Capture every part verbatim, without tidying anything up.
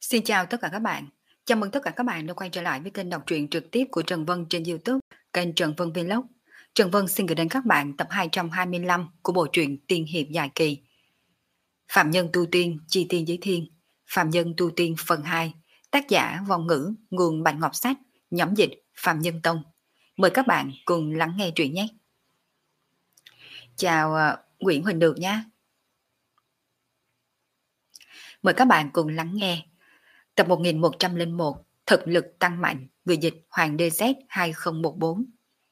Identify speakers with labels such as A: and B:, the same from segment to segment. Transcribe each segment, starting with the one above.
A: Xin chào tất cả các bạn. Chào mừng tất cả các bạn đã quay trở lại với kênh đọc truyện trực tiếp của Trần Vân trên YouTube, kênh Trần Vân Vlog. Trần Vân xin gửi đến các bạn tập hai trăm hai mươi lăm của bộ truyện tiên hiệp dài kỳ Phạm Nhân Tu Tiên, Chi Tiên Giới Thiên, Phạm Nhân Tu Tiên phần hai, tác giả Vong Ngữ, nguồn Bạch Ngọc Sách, nhóm dịch Phạm Nhân Tông. Mời các bạn cùng lắng nghe truyện nhé. Chào uh, Nguyễn Huỳnh Được nha. Mời các bạn cùng lắng nghe tập một nghìn một trăm lẻ một, thực lực tăng mạnh, người dịch Hoàng đê zét hai không một bốn.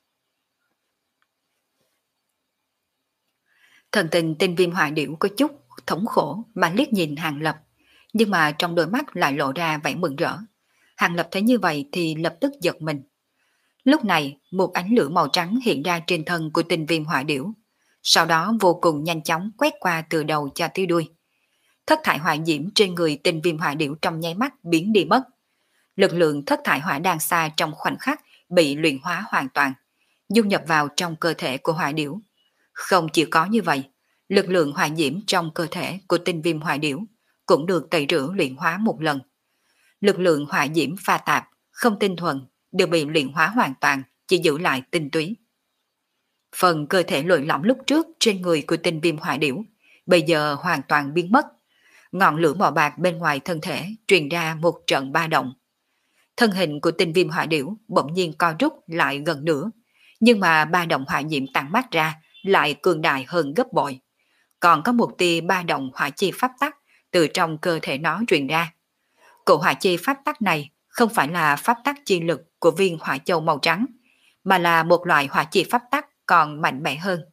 A: Thần tình tinh Viêm Hỏa Điểu có chút thống khổ mà liếc nhìn Hàng Lập, nhưng mà trong đôi mắt lại lộ ra vẻ mừng rỡ. Hàng Lập thấy như vậy thì lập tức giật mình. Lúc này, một ánh lửa màu trắng hiện ra trên thân của tinh Viêm Hỏa Điểu, sau đó vô cùng nhanh chóng quét qua từ đầu cho tới đuôi. Thất thải hỏa diễm trên người tinh Viêm Hỏa Điểu trong nháy mắt biến đi mất. Lực lượng thất thải hỏa đang xa trong khoảnh khắc bị luyện hóa hoàn toàn, dung nhập vào trong cơ thể của hỏa điểu. Không chỉ có như vậy, lực lượng hỏa diễm trong cơ thể của tinh Viêm Hỏa Điểu cũng được tẩy rửa luyện hóa một lần. Lực lượng hỏa diễm pha tạp, không tinh thuần, đều bị luyện hóa hoàn toàn, chỉ giữ lại tinh túy. Phần cơ thể lội lõm lúc trước trên người của tinh Viêm Hỏa Điểu bây giờ hoàn toàn biến mất. Ngọn lửa màu bạc bên ngoài thân thể truyền ra một trận ba động. Thân hình của tinh Viêm Hỏa Điểu bỗng nhiên co rút lại gần nữa, nhưng mà ba động hỏa diễm tản mát ra lại cường đại hơn gấp bội. Còn có một tia ba động hỏa chi pháp tắc từ trong cơ thể nó truyền ra. Cổ hỏa chi pháp tắc này không phải là pháp tắc chi lực của viên hỏa châu màu trắng, mà là một loại hỏa chi pháp tắc còn mạnh mẽ hơn.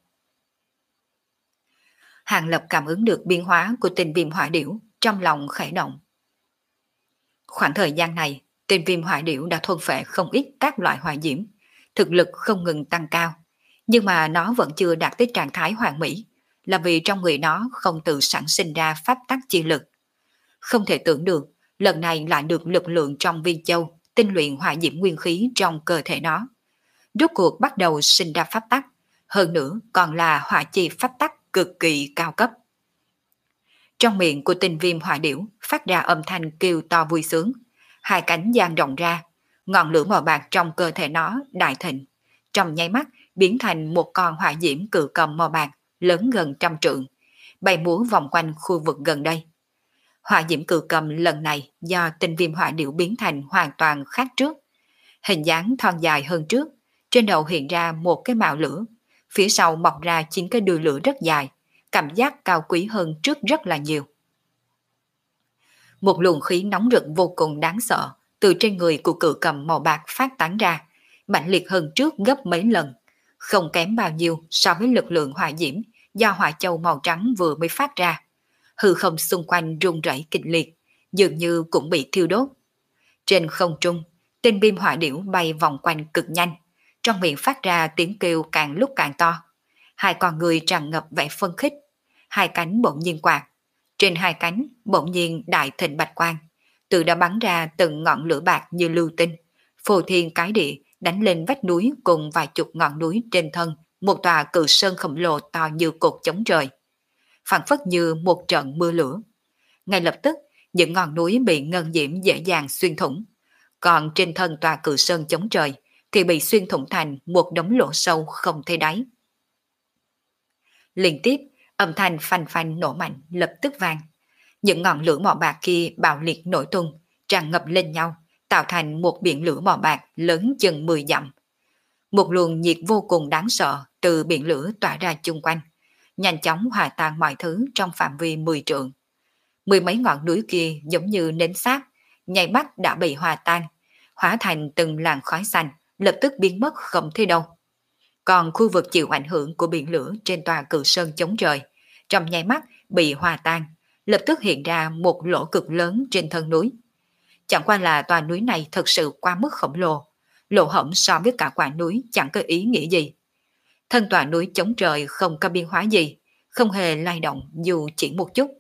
A: Hàng Lập cảm ứng được biến hóa của tinh Viêm Hỏa Điểu, trong lòng khẽ động. Khoảng thời gian này, tinh Viêm Hỏa Điểu đã thôn phệ không ít các loại hỏa diễm, thực lực không ngừng tăng cao, nhưng mà nó vẫn chưa đạt tới trạng thái hoàn mỹ, là vì trong người nó không tự sản sinh ra pháp tắc chi lực. Không thể tưởng được, lần này lại được lực lượng trong viên châu tinh luyện hỏa diễm nguyên khí trong cơ thể nó. Rốt cuộc bắt đầu sinh ra pháp tắc, hơn nữa còn là hỏa chi pháp tắc cực kỳ cao cấp. Trong miệng của tinh Viêm Hỏa Điểu phát ra âm thanh kêu to vui sướng, hai cánh dang rộng ra, ngọn lửa màu bạc trong cơ thể nó đại thịnh, trong nháy mắt biến thành một con hỏa diễm cự cầm màu bạc lớn gần trăm trượng, bay múa vòng quanh khu vực gần đây. Hỏa diễm cự cầm lần này do tinh Viêm Hỏa Điểu biến thành hoàn toàn khác trước, hình dáng thon dài hơn trước, trên đầu hiện ra một cái mào lửa, phía sau mọc ra chín cái đuôi lửa rất dài, cảm giác cao quý hơn trước rất là nhiều. Một luồng khí nóng rực vô cùng đáng sợ từ trên người của cự cầm màu bạc phát tán ra, mạnh liệt hơn trước gấp mấy lần, không kém bao nhiêu so với lực lượng hỏa diễm do hỏa châu màu trắng vừa mới phát ra. Hư không xung quanh rung rẩy kịch liệt, dường như cũng bị thiêu đốt. Trên không trung, tinh Viêm Hỏa Điểu bay vòng quanh cực nhanh, trong miệng phát ra tiếng kêu càng lúc càng to. Hai con người tràn ngập vẻ phân khích, hai cánh bỗng nhiên quạt, trên hai cánh bỗng nhiên đại thịnh bạch quang, từ đã bắn ra từng ngọn lửa bạc như lưu tinh, phô thiên cái địa đánh lên vách núi cùng vài chục ngọn núi trên thân một tòa cự sơn khổng lồ to như cột chống trời, phảng phất như một trận mưa lửa. Ngay lập tức, những ngọn núi bị ngân diễm dễ dàng xuyên thủng, còn trên thân tòa cự sơn chống trời thì bị xuyên thủng thành một đống lỗ sâu không thấy đáy. Liên tiếp, âm thanh phanh phanh nổ mạnh lập tức vang. Những ngọn lửa màu bạc kia bạo liệt nổi tung, tràn ngập lên nhau, tạo thành một biển lửa màu bạc lớn chừng mười dặm. Một luồng nhiệt vô cùng đáng sợ từ biển lửa tỏa ra chung quanh, nhanh chóng hòa tan mọi thứ trong phạm vi mười trượng. Mười mấy ngọn núi kia giống như nến xác, nháy mắt đã bị hòa tan, hóa thành từng làn khói xanh, lập tức biến mất không thấy đâu. Còn khu vực chịu ảnh hưởng của biển lửa trên tòa cự sơn chống trời, trong nháy mắt bị hòa tan, lập tức hiện ra một lỗ cực lớn trên thân núi. Chẳng qua là tòa núi này thật sự quá mức khổng lồ, lỗ hổng so với cả quả núi chẳng có ý nghĩa gì. Thân tòa núi chống trời không có biến hóa gì, không hề lay động dù chỉ một chút.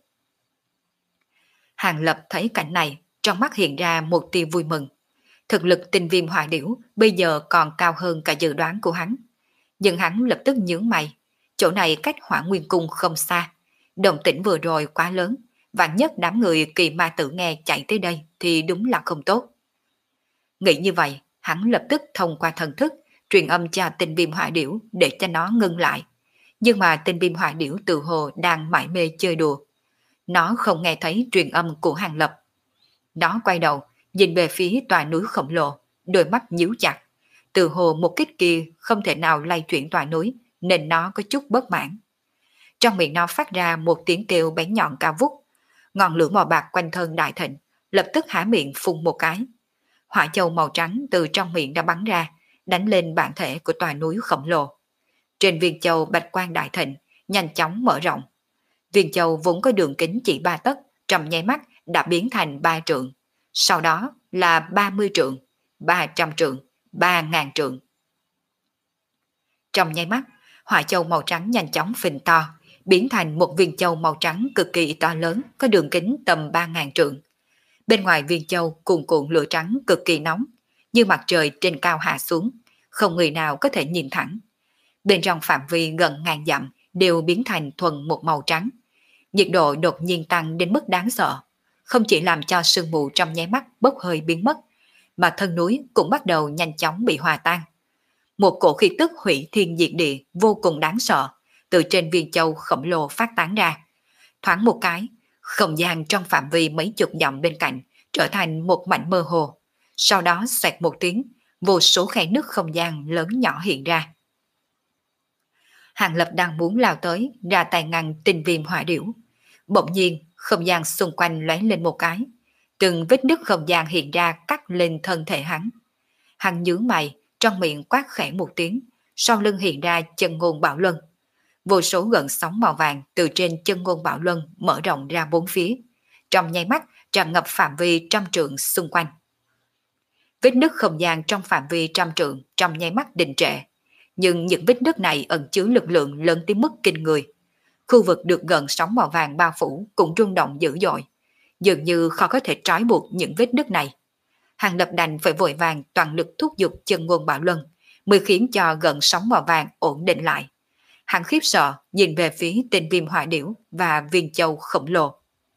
A: Hàng Lập thấy cảnh này, trong mắt hiện ra một tia vui mừng. Thực lực tinh Viêm Hỏa Điểu bây giờ còn cao hơn cả dự đoán của hắn. Nhưng hắn lập tức nhướng mày, chỗ này cách Hỏa Nguyên Cung không xa, động tĩnh vừa rồi quá lớn, vạn nhất đám người kỳ ma tử nghe chạy tới đây thì đúng là không tốt. Nghĩ như vậy, hắn lập tức thông qua thần thức, truyền âm cho tinh viêm hỏa điểu để cho nó ngưng lại. Nhưng mà tinh viêm hỏa điểu tự hồ đang mải mê chơi đùa. Nó không nghe thấy truyền âm của Hàng Lập. Nó quay đầu, nhìn về phía tòa núi khổng lồ, đôi mắt nhíu chặt. Từ hồ một kích kia không thể nào lay chuyển tòa núi, nên nó có chút bất mãn. Trong miệng nó phát ra một tiếng kêu bén nhọn cao vút. Ngọn lửa màu bạc quanh thân đại thịnh, lập tức há miệng phun một cái. Hỏa châu màu trắng từ trong miệng đã bắn ra, đánh lên bản thể của tòa núi khổng lồ. Trên viên châu bạch quang đại thịnh, nhanh chóng mở rộng. Viên châu vốn có đường kính chỉ ba tấc, trong nháy mắt đã biến thành ba trượng. Sau đó là ba mươi trượng, ba trăm trượng, ba ngàn trượng. Trong nháy mắt, hỏa châu màu trắng nhanh chóng phình to, biến thành một viên châu màu trắng cực kỳ to lớn, có đường kính tầm ba ngàn trượng. Bên ngoài viên châu cuồn cuộn lửa trắng cực kỳ nóng, như mặt trời trên cao hạ xuống, không người nào có thể nhìn thẳng. Bên trong phạm vi gần ngàn dặm đều biến thành thuần một màu trắng. Nhiệt độ đột nhiên tăng đến mức đáng sợ, không chỉ làm cho sương mù trong nháy mắt bốc hơi biến mất, mà thân núi cũng bắt đầu nhanh chóng bị hòa tan. Một cổ khí tức hủy thiên diệt địa vô cùng đáng sợ từ trên viên châu khổng lồ phát tán ra. Thoáng một cái, không gian trong phạm vi mấy chục dặm bên cạnh trở thành một mảnh mơ hồ. Sau đó xoẹt một tiếng, vô số khe nứt không gian lớn nhỏ hiện ra. Hàng Lập đang muốn lao tới, ra tay ngăn tinh viêm hỏa điểu. Bỗng nhiên, không gian xung quanh lóe lên một cái. Từng vết nứt không gian hiện ra cắt lên thân thể hắn. Hắn nhướng mày, trong miệng quát khẽ một tiếng, sau lưng hiện ra chân ngôn bảo luân. Vô số gợn sóng màu vàng từ trên chân ngôn bảo luân mở rộng ra bốn phía. Trong nháy mắt, tràn ngập phạm vi trăm trượng xung quanh. Vết nứt không gian trong phạm vi trăm trượng trong nháy mắt đình trệ. Nhưng những vết nứt này ẩn chứa lực lượng lớn tới mức kinh người. Khu vực được gợn sóng màu vàng bao phủ cũng rung động dữ dội. Dường như khó có thể trói buộc những vết nứt này. Hàng Lập đành phải vội vàng toàn lực thúc giục chân ngôn bảo luân, mới khiến cho gợn sóng màu vàng ổn định lại. Hắn khiếp sợ nhìn về phía tên viêm hỏa điểu và viên châu khổng lồ.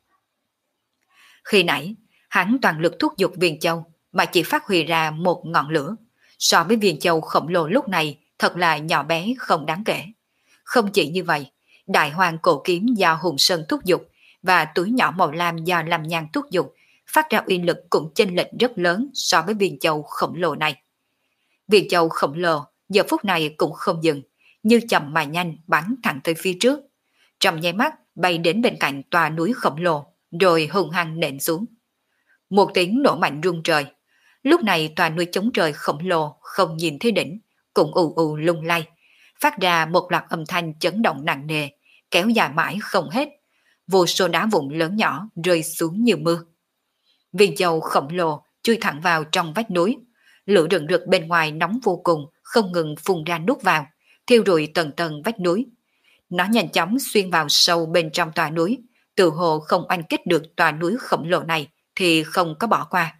A: Khi nãy, hắn toàn lực thúc giục viên châu mà chỉ phát huy ra một ngọn lửa. So với viên châu khổng lồ lúc này thật là nhỏ bé không đáng kể. Không chỉ như vậy, đại hoàng cổ kiếm do Hùng Sơn thúc giục và túi nhỏ màu lam do Lâm Nhan thúc giục phát ra uy lực cũng chênh lệch rất lớn so với viên châu khổng lồ này. Viên châu khổng lồ giờ phút này cũng không dừng, như chậm mà nhanh bắn thẳng tới phía trước. Trong nháy mắt bay đến bên cạnh tòa núi khổng lồ, rồi hung hăng nện xuống. Một tiếng nổ mạnh rung trời. Lúc này tòa núi chống trời khổng lồ không nhìn thấy đỉnh, cũng ù ù lung lay, phát ra một loạt âm thanh chấn động nặng nề, kéo dài mãi không hết. Vô số đá vụn lớn nhỏ rơi xuống như mưa. Viên châu khổng lồ chui thẳng vào trong vách núi. Lửa rừng rực bên ngoài nóng vô cùng, không ngừng phun ra nuốt vào, thiêu rụi tầng tầng vách núi. Nó nhanh chóng xuyên vào sâu bên trong tòa núi, tự hồ không oanh kích được tòa núi khổng lồ này thì không có bỏ qua.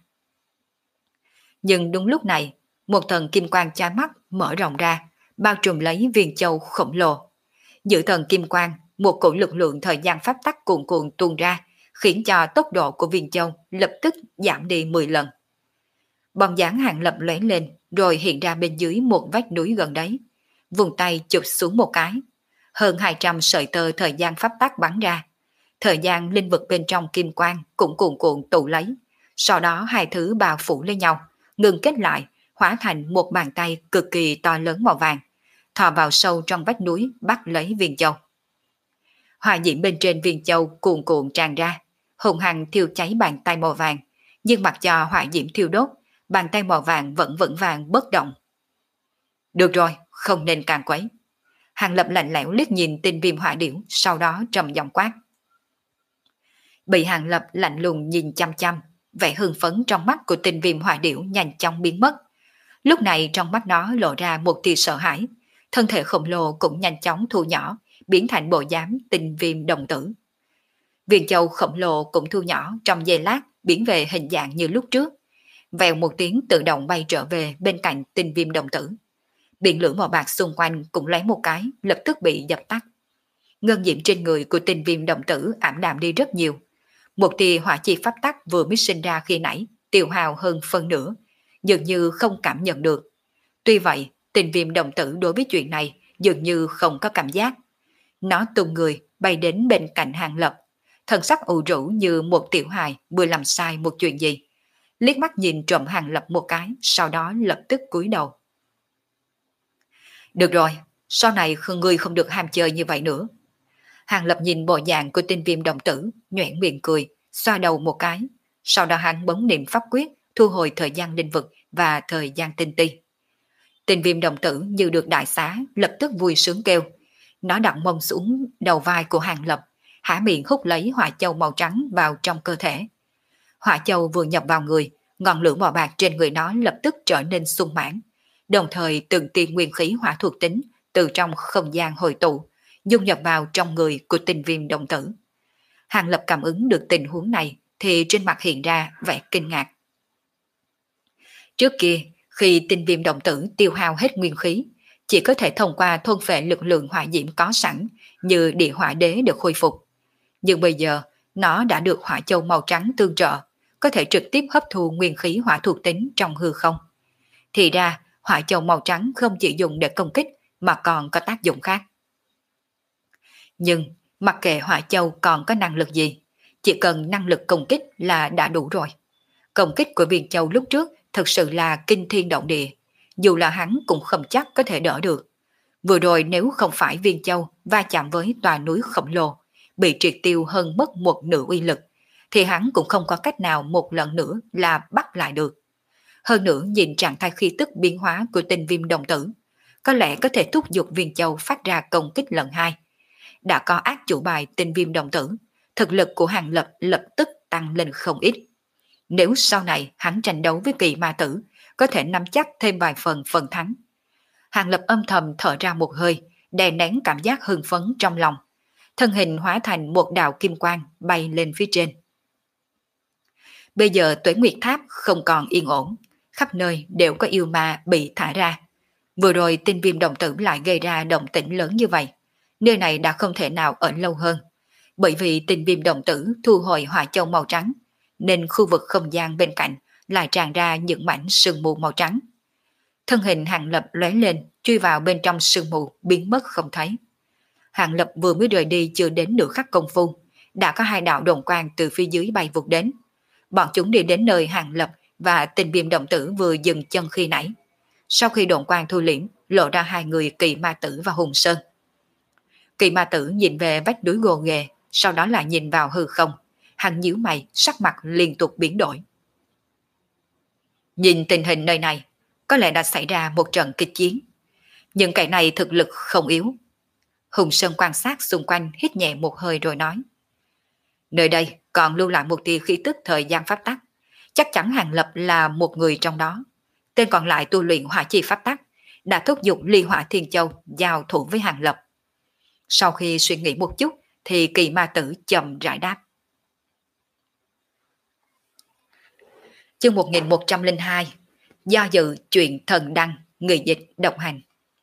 A: Nhưng đúng lúc này, một tầng kim quang chói mắt mở rộng ra, bao trùm lấy viên châu khổng lồ. Giữa tầng kim quang, một cổ lực lượng thời gian pháp tắc cuồn cuộn tuôn ra, khiến cho tốc độ của viên châu lập tức giảm đi mười lần. Bóng dáng Hàng Lập lóe lên, rồi hiện ra bên dưới một vách núi gần đấy. Vùng tay chụp xuống một cái. Hơn hai trăm sợi tơ thời gian pháp tắc bắn ra. Thời gian linh vực bên trong kim quang cũng cuồn cuộn tụ lấy. Sau đó hai thứ bao phủ lên nhau, ngừng kết lại, hóa thành một bàn tay cực kỳ to lớn màu vàng, thò vào sâu trong vách núi bắt lấy viên châu. Hỏa diễm bên trên viên châu cuồn cuộn tràn ra, hùng hăng thiêu cháy bàn tay màu vàng, nhưng mặc cho hỏa diễm thiêu đốt, bàn tay màu vàng vẫn vững vàng bất động. Được rồi, không nên càng quấy. Hàng Lập lạnh lẽo liếc nhìn tinh viêm hỏa điểu, sau đó trầm giọng quát. Bị Hàng Lập lạnh lùng nhìn chăm chăm, vẻ hưng phấn trong mắt của tinh viêm hỏa điểu nhanh chóng biến mất. Lúc này trong mắt nó lộ ra một tia sợ hãi, thân thể khổng lồ cũng nhanh chóng thu nhỏ, biến thành bộ dáng tinh viêm đồng tử. Viên châu khổng lồ cũng thu nhỏ trong giây lát, biến về hình dạng như lúc trước. Vèo một tiếng tự động bay trở về bên cạnh tinh viêm đồng tử. Biển lửa màu bạc xung quanh cũng lấy một cái, lập tức bị dập tắt. Ngân diệm trên người của tinh viêm đồng tử ảm đạm đi rất nhiều. Một tia hỏa chi pháp tắc vừa mới sinh ra khi nãy, tiêu hao hơn phân nửa, dường như không cảm nhận được. Tuy vậy, tình viêm đồng tử đối với chuyện này dường như không có cảm giác. Nó tung người bay đến bên cạnh Hàng Lập, thần sắc ủ rũ như một tiểu hài vừa làm sai một chuyện gì. Liếc mắt nhìn trộm Hàng Lập một cái, sau đó lập tức cúi đầu. Được rồi, sau này ngươi không được ham chơi như vậy nữa. Hàng Lập nhìn bộ dạng của tinh viêm đồng tử, nhoẻn miệng cười, xoa đầu một cái. Sau đó hắn bấm niệm pháp quyết, thu hồi thời gian linh vực và thời gian tinh ti. Tinh viêm đồng tử như được đại xá, lập tức vui sướng kêu. Nó đặt mông xuống đầu vai của Hàng Lập, há miệng hút lấy hỏa châu màu trắng vào trong cơ thể. Hỏa châu vừa nhập vào người, ngọn lửa màu bạc trên người nó lập tức trở nên sung mãn, đồng thời từng tia nguyên khí hỏa thuộc tính từ trong không gian hồi tụ, dung nhập vào trong người của tinh viêm đồng tử. Hàng Lập cảm ứng được tình huống này thì trên mặt hiện ra vẻ kinh ngạc. Trước kia, khi tinh viêm đồng tử tiêu hao hết nguyên khí, chỉ có thể thông qua thôn phệ lực lượng hỏa diễm có sẵn như địa hỏa đế được khôi phục. Nhưng bây giờ, nó đã được hỏa châu màu trắng tương trợ, có thể trực tiếp hấp thu nguyên khí hỏa thuộc tính trong hư không. Thì ra, hỏa châu màu trắng không chỉ dùng để công kích mà còn có tác dụng khác. Nhưng, mặc kệ hỏa châu còn có năng lực gì, chỉ cần năng lực công kích là đã đủ rồi. Công kích của viên châu lúc trước thực sự là kinh thiên động địa, dù là hắn cũng không chắc có thể đỡ được. Vừa rồi nếu không phải viên châu va chạm với tòa núi khổng lồ, bị triệt tiêu hơn mất một nửa uy lực, thì hắn cũng không có cách nào một lần nữa là bắt lại được. Hơn nữa nhìn trạng thái khí tức biến hóa của tinh viêm đồng tử, có lẽ có thể thúc giục viên châu phát ra công kích lần hai. Đã có ác chủ bài tinh viêm đồng tử, thực lực của Hàng Lập lập tức tăng lên không ít. Nếu sau này hắn tranh đấu với kỳ ma tử, có thể nắm chắc thêm vài phần phần thắng. Hàng Lập âm thầm thở ra một hơi, đè nén cảm giác hưng phấn trong lòng. Thân hình hóa thành một đạo kim quang bay lên phía trên. Bây giờ Tuế Nguyệt Tháp không còn yên ổn, khắp nơi đều có yêu ma bị thả ra. Vừa rồi tinh viêm đồng tử lại gây ra động tĩnh lớn như vậy. Nơi này đã không thể nào ở lâu hơn. Bởi vì tinh viêm đồng tử thu hồi hỏa châu màu trắng, nên khu vực không gian bên cạnh lại tràn ra những mảnh sương mù màu trắng. Thân hình Hàng Lập lóe lên, chui vào bên trong sương mù, biến mất không thấy. Hàng Lập vừa mới rời đi chưa đến nửa khắc công phu, đã có hai đạo đồn quang từ phía dưới bay vụt đến. Bọn chúng đi đến nơi Hàng Lập và tinh viêm đồng tử vừa dừng chân khi nãy. Sau khi đồn quang thu liễm, lộ ra hai người Kỳ Ma Tử và Hùng Sơn. Kỳ Ma Tử nhìn về vách núi gồ ghề, sau đó lại nhìn vào hư không. Hắn nhíu mày, sắc mặt liên tục biến đổi. Nhìn tình hình nơi này, có lẽ đã xảy ra một trận kịch chiến. Nhưng cái này thực lực không yếu. Hùng Sơn quan sát xung quanh, hít nhẹ một hơi rồi nói. Nơi đây còn lưu lại một tia khí tức thời gian pháp tắc. Chắc chắn Hàng Lập là một người trong đó. Tên còn lại tu luyện hỏa chi pháp tắc, đã thúc giục ly hỏa thiên châu giao thủ với Hàng Lập. Sau khi suy nghĩ một chút, thì Kỳ Ma Tử chậm rãi đáp. Chương một nghìn một trăm lẻ hai. Do dự chuyện thần đăng, người dịch độc hành.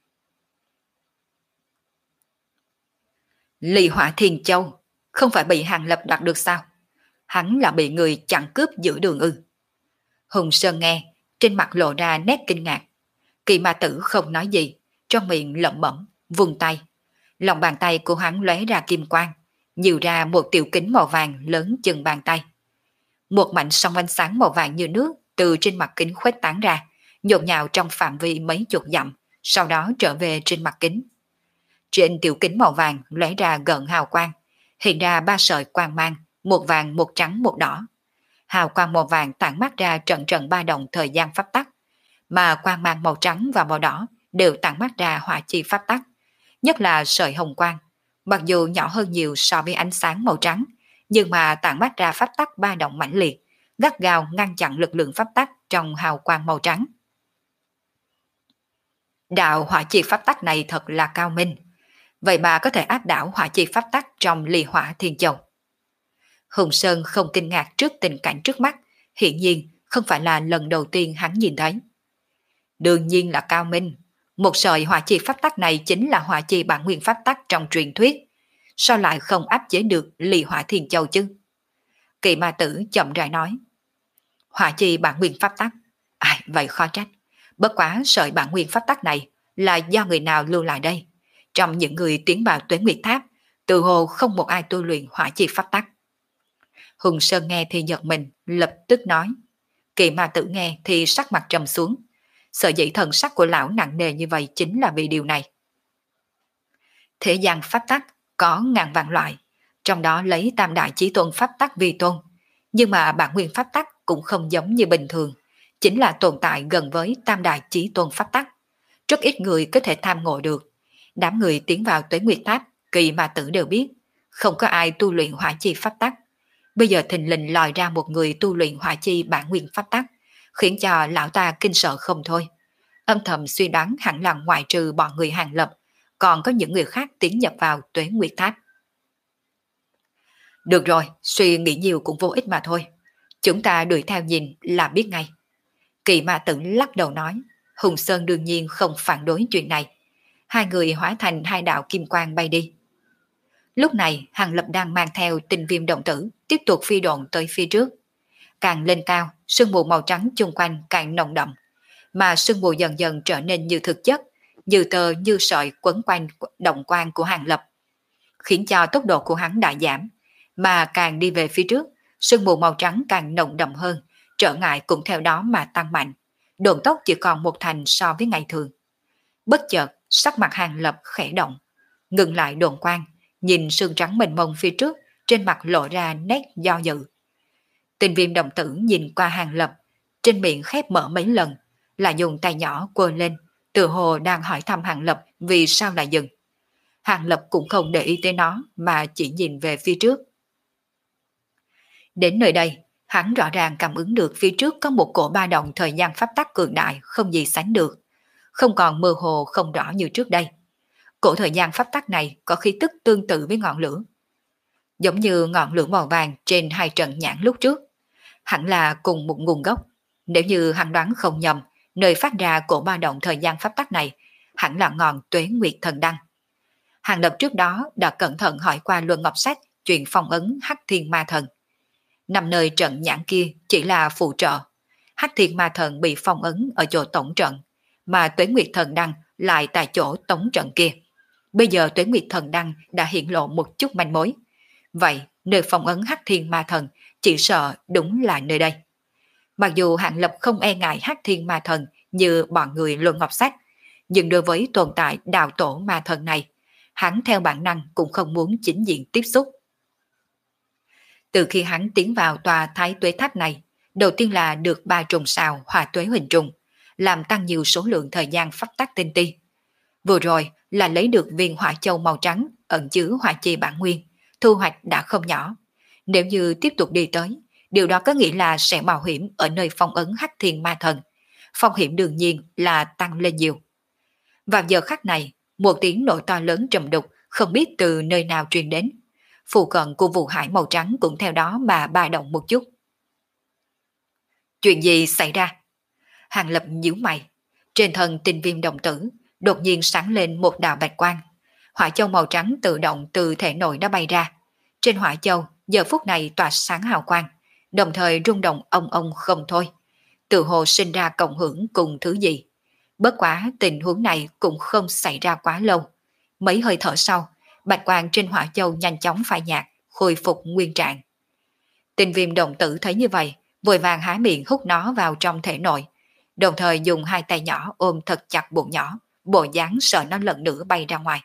A: Ly hỏa thiên châu không phải bị Hàng Lập đoạt được sao? Hắn là bị người chặn cướp giữa đường ư? Hùng Sơn nghe, trên mặt lộ ra nét kinh ngạc. Kỳ Ma Tử không nói gì, trong miệng lẩm bẩm, vung tay. Lòng bàn tay của hắn lóe ra kim quang, nhiều ra một tiểu kính màu vàng lớn chừng bàn tay. Một mảnh sóng ánh sáng màu vàng như nước từ trên mặt kính khuếch tán ra, nhộn nhạo trong phạm vi mấy chục dặm, sau đó trở về trên mặt kính. Trên tiểu kính màu vàng lóe ra gợn hào quang, hiện ra ba sợi quang mang, một vàng, một trắng, một đỏ. Hào quang màu vàng tản mát ra trận trận ba động thời gian pháp tắc, mà quang mang màu trắng và màu đỏ đều tản mát ra hỏa chi pháp tắc. Nhất là sợi hồng quang, mặc dù nhỏ hơn nhiều so với ánh sáng màu trắng, nhưng mà tản mát ra pháp tắc ba động mãnh liệt, gắt gao ngăn chặn lực lượng pháp tắc trong hào quang màu trắng. Đạo hỏa chi pháp tắc này thật là cao minh, vậy mà có thể áp đảo hỏa chi pháp tắc trong ly hỏa thiên châu. Hùng Sơn không kinh ngạc trước tình cảnh trước mắt, hiển nhiên không phải là lần đầu tiên hắn nhìn thấy. Đương nhiên là cao minh, một sợi hỏa chi pháp tắc này chính là hỏa chi bản nguyên pháp tắc trong truyền thuyết, sao lại không áp chế được ly hỏa thiên châu chứ? Kỳ ma tử chậm rãi nói. Hỏa chi bản nguyên pháp tắc. Ai, vậy khó trách. Bất quá sợi bản nguyên pháp tắc này là do người nào lưu lại đây? Trong những người tiến vào Tuế Nguyệt Tháp, tự hồ không một ai tu luyện hỏa chi pháp tắc. Hùng Sơn nghe thì giật mình, lập tức nói. Kỳ ma tử nghe thì sắc mặt trầm xuống. Sợ dĩ thần sắc của lão nặng nề như vậy chính là vì điều này. Thế gian pháp tắc có ngàn vạn loại, trong đó lấy tam đại chí tôn pháp tắc vi tôn. Nhưng mà bản nguyên pháp tắc cũng không giống như bình thường, chính là tồn tại gần với tam đại chí tôn pháp tắc. Rất ít người có thể tham ngộ được. Đám người tiến vào Tuế Nguyệt Tháp, Kỳ ma tử đều biết, không có ai tu luyện hỏa chi pháp tắc. Bây giờ thình lình lòi ra một người tu luyện hỏa chi bản nguyên pháp tắc, khiến cho lão ta kinh sợ không thôi. Âm thầm suy đoán hẳn là ngoại trừ bọn người Hàng Lập, còn có những người khác tiến nhập vào Tuế Nguyệt Tháp. Được rồi, suy nghĩ nhiều cũng vô ích mà thôi. Chúng ta đuổi theo nhìn là biết ngay. Kỳ ma tử lắc đầu nói. Hùng Sơn đương nhiên không phản đối chuyện này. Hai người hóa thành hai đạo kim quang bay đi. Lúc này Hàng Lập đang mang theo Tinh Viêm đồng tử tiếp tục phi độn tới phía trước. Càng lên cao, sương mù màu trắng chung quanh càng nồng đậm, mà sương mù dần dần trở nên như thực chất, như tơ như sợi quấn quanh động quang của Hàng Lập, khiến cho tốc độ của hắn đã giảm, mà càng đi về phía trước, sương mù màu trắng càng nồng đậm hơn, trở ngại cũng theo đó mà tăng mạnh, độn tốc chỉ còn một thành so với ngày thường. Bất chợt, sắc mặt Hàng Lập khẽ động, ngừng lại độn quang, nhìn sương trắng mênh mông phía trước, trên mặt lộ ra nét do dự. Tinh Viêm đồng tử nhìn qua Hàng Lập, trên miệng khép mở mấy lần, là dùng tay nhỏ quơ lên, tự hồ đang hỏi thăm Hàng Lập vì sao lại dừng. Hàng Lập cũng không để ý tới nó mà chỉ nhìn về phía trước. Đến nơi đây, hắn rõ ràng cảm ứng được phía trước có một cổ ba động thời gian pháp tắc cường đại không gì sánh được, không còn mơ hồ không rõ như trước đây. Cổ thời gian pháp tắc này có khí tức tương tự với ngọn lửa, giống như ngọn lửa màu vàng trên hai trận nhãn lúc trước, hẳn là cùng một nguồn gốc. Nếu như hắn đoán không nhầm, nơi phát ra cổ ba động thời gian pháp tắc này hẳn là ngọn Tuế Nguyệt Thần Đăng. Hàng Lập trước đó đã cẩn thận hỏi qua Luân Ngọc Sách chuyện phong ấn Hắc Thiên Ma Thần. Nằm nơi trận nhãn kia chỉ là phụ trợ. Hắc Thiên Ma Thần bị phong ấn ở chỗ tổng trận, mà Tuế Nguyệt Thần Đăng lại tại chỗ tổng trận kia. Bây giờ Tuế Nguyệt Thần Đăng đã hiện lộ một chút manh mối. Vậy nơi phong ấn Hắc Thiên Ma Thần chỉ sợ đúng là nơi đây. Mặc dù Hàng Lập không e ngại Hắc Thiên Ma Thần như bọn người Luân Ngọc Sách, nhưng đối với tồn tại đạo tổ ma thần này, hắn theo bản năng cũng không muốn chính diện tiếp xúc. Từ khi hắn tiến vào tòa Thái Tuế Tháp này, đầu tiên là được ba trùng sao hỏa tuế huỳnh trùng, làm tăng nhiều số lượng thời gian pháp tắc tinh ti. Vừa rồi là lấy được viên hỏa châu màu trắng ẩn chứa hỏa chi bản nguyên, thu hoạch đã không nhỏ. Nếu như tiếp tục đi tới, điều đó có nghĩa là sẽ mạo hiểm ở nơi phong ấn Hắc Thiên Ma Thần. Phong hiểm đương nhiên là tăng lên nhiều. Vào giờ khắc này, một tiếng nổ to lớn trầm đục không biết từ nơi nào truyền đến. Phụ cận của vụ hải màu trắng cũng theo đó mà ba động một chút. Chuyện gì xảy ra? Hàng Lập nhíu mày. Trên thân Tinh Viêm đồng tử đột nhiên sáng lên một đạo bạch quang. Hỏa châu màu trắng tự động từ thể nội đã bay ra. Trên hỏa châu giờ phút này tỏa sáng hào quang, đồng thời rung động ông ông không thôi. Tự hồ sinh ra cộng hưởng cùng thứ gì. Bất quá tình huống này cũng không xảy ra quá lâu. Mấy hơi thở sau, bạch quang trên hỏa châu nhanh chóng phai nhạt, khôi phục nguyên trạng. Tinh Viêm đồng tử thấy như vậy, vội vàng há miệng hút nó vào trong thể nội, đồng thời dùng hai tay nhỏ ôm thật chặt bụng nhỏ, bộ dáng sợ nó lần nữa bay ra ngoài.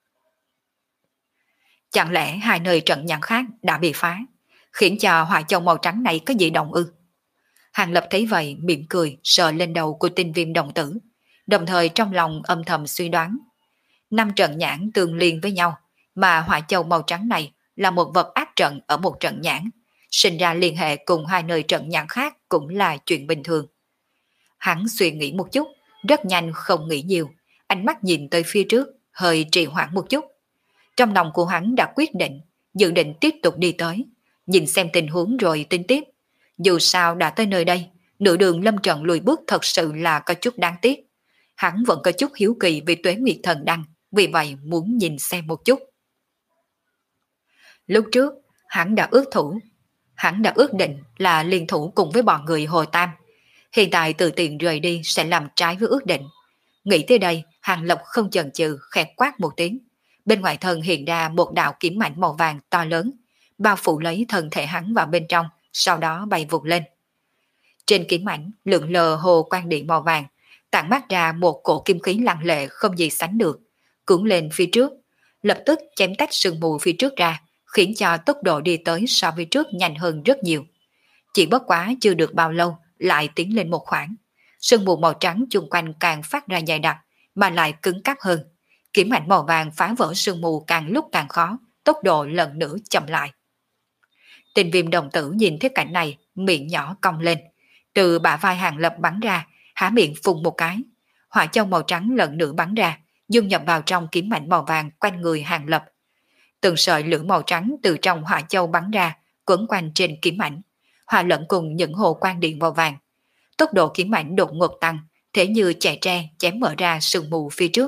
A: Chẳng lẽ hai nơi trận nhãn khác đã bị phá, khiến cho hỏa châu màu trắng này có gì động ư? Hàng Lập thấy vậy mỉm cười sờ lên đầu của Tinh Viêm đồng tử, đồng thời trong lòng âm thầm suy đoán. Năm trận nhãn tương liên với nhau, mà hỏa châu màu trắng này là một vật áp trận ở một trận nhãn, sinh ra liên hệ cùng hai nơi trận nhãn khác cũng là chuyện bình thường. Hắn suy nghĩ một chút, rất nhanh không nghĩ nhiều, ánh mắt nhìn tới phía trước, hơi trì hoãn một chút. Trong lòng của hắn đã quyết định, dự định tiếp tục đi tới, nhìn xem tình huống rồi tính tiếp. Dù sao đã tới nơi đây, nửa đường lâm trận lùi bước thật sự là có chút đáng tiếc. Hắn vẫn có chút hiếu kỳ về Tuế Nguyệt Thần Đăng, vì vậy muốn nhìn xem một chút. Lúc trước, hắn đã ước thủ, Hắn đã ước định là liên thủ cùng với bọn người Hồ Tam. Hiện tại tự tiện rời đi sẽ làm trái với ước định. Nghĩ tới đây, Hàng Lập không chần chừ khẽ quát một tiếng. Bên ngoài thân hiện ra một đạo kiếm mảnh màu vàng to lớn, bao phủ lấy thân thể hắn vào bên trong, sau đó bay vụt lên. Trên kiếm mảnh lượn lờ hồ quang điện màu vàng, tản mát ra một cổ kim khí lăng lệ không gì sánh được, cuốn lên phía trước, lập tức chém tách sương mù phía trước ra, khiến cho tốc độ đi tới so với trước nhanh hơn rất nhiều. Chỉ bất quá chưa được bao lâu, lại tiến lên một khoảng. Sương mù màu trắng chung quanh càng phát ra dày đặc, mà lại cứng cáp hơn. Kiếm ảnh màu vàng phá vỡ sương mù càng lúc càng khó, tốc độ lần nữa chậm lại. Tình viêm đồng tử nhìn thấy cảnh này, miệng nhỏ cong lên. Từ bả vai Hàng Lập bắn ra, há miệng phun một cái. Hỏa châu màu trắng lần nữa bắn ra, dung nhập vào trong kiếm ảnh màu vàng quanh người Hàng Lập. Từng sợi lửa màu trắng từ trong hỏa châu bắn ra, quấn quanh trên kiếm ảnh, hòa lẫn cùng những hồ quang điện màu vàng. Tốc độ kiếm ảnh đột ngột tăng, thế như chạy tre chém mở ra sương mù phía trước.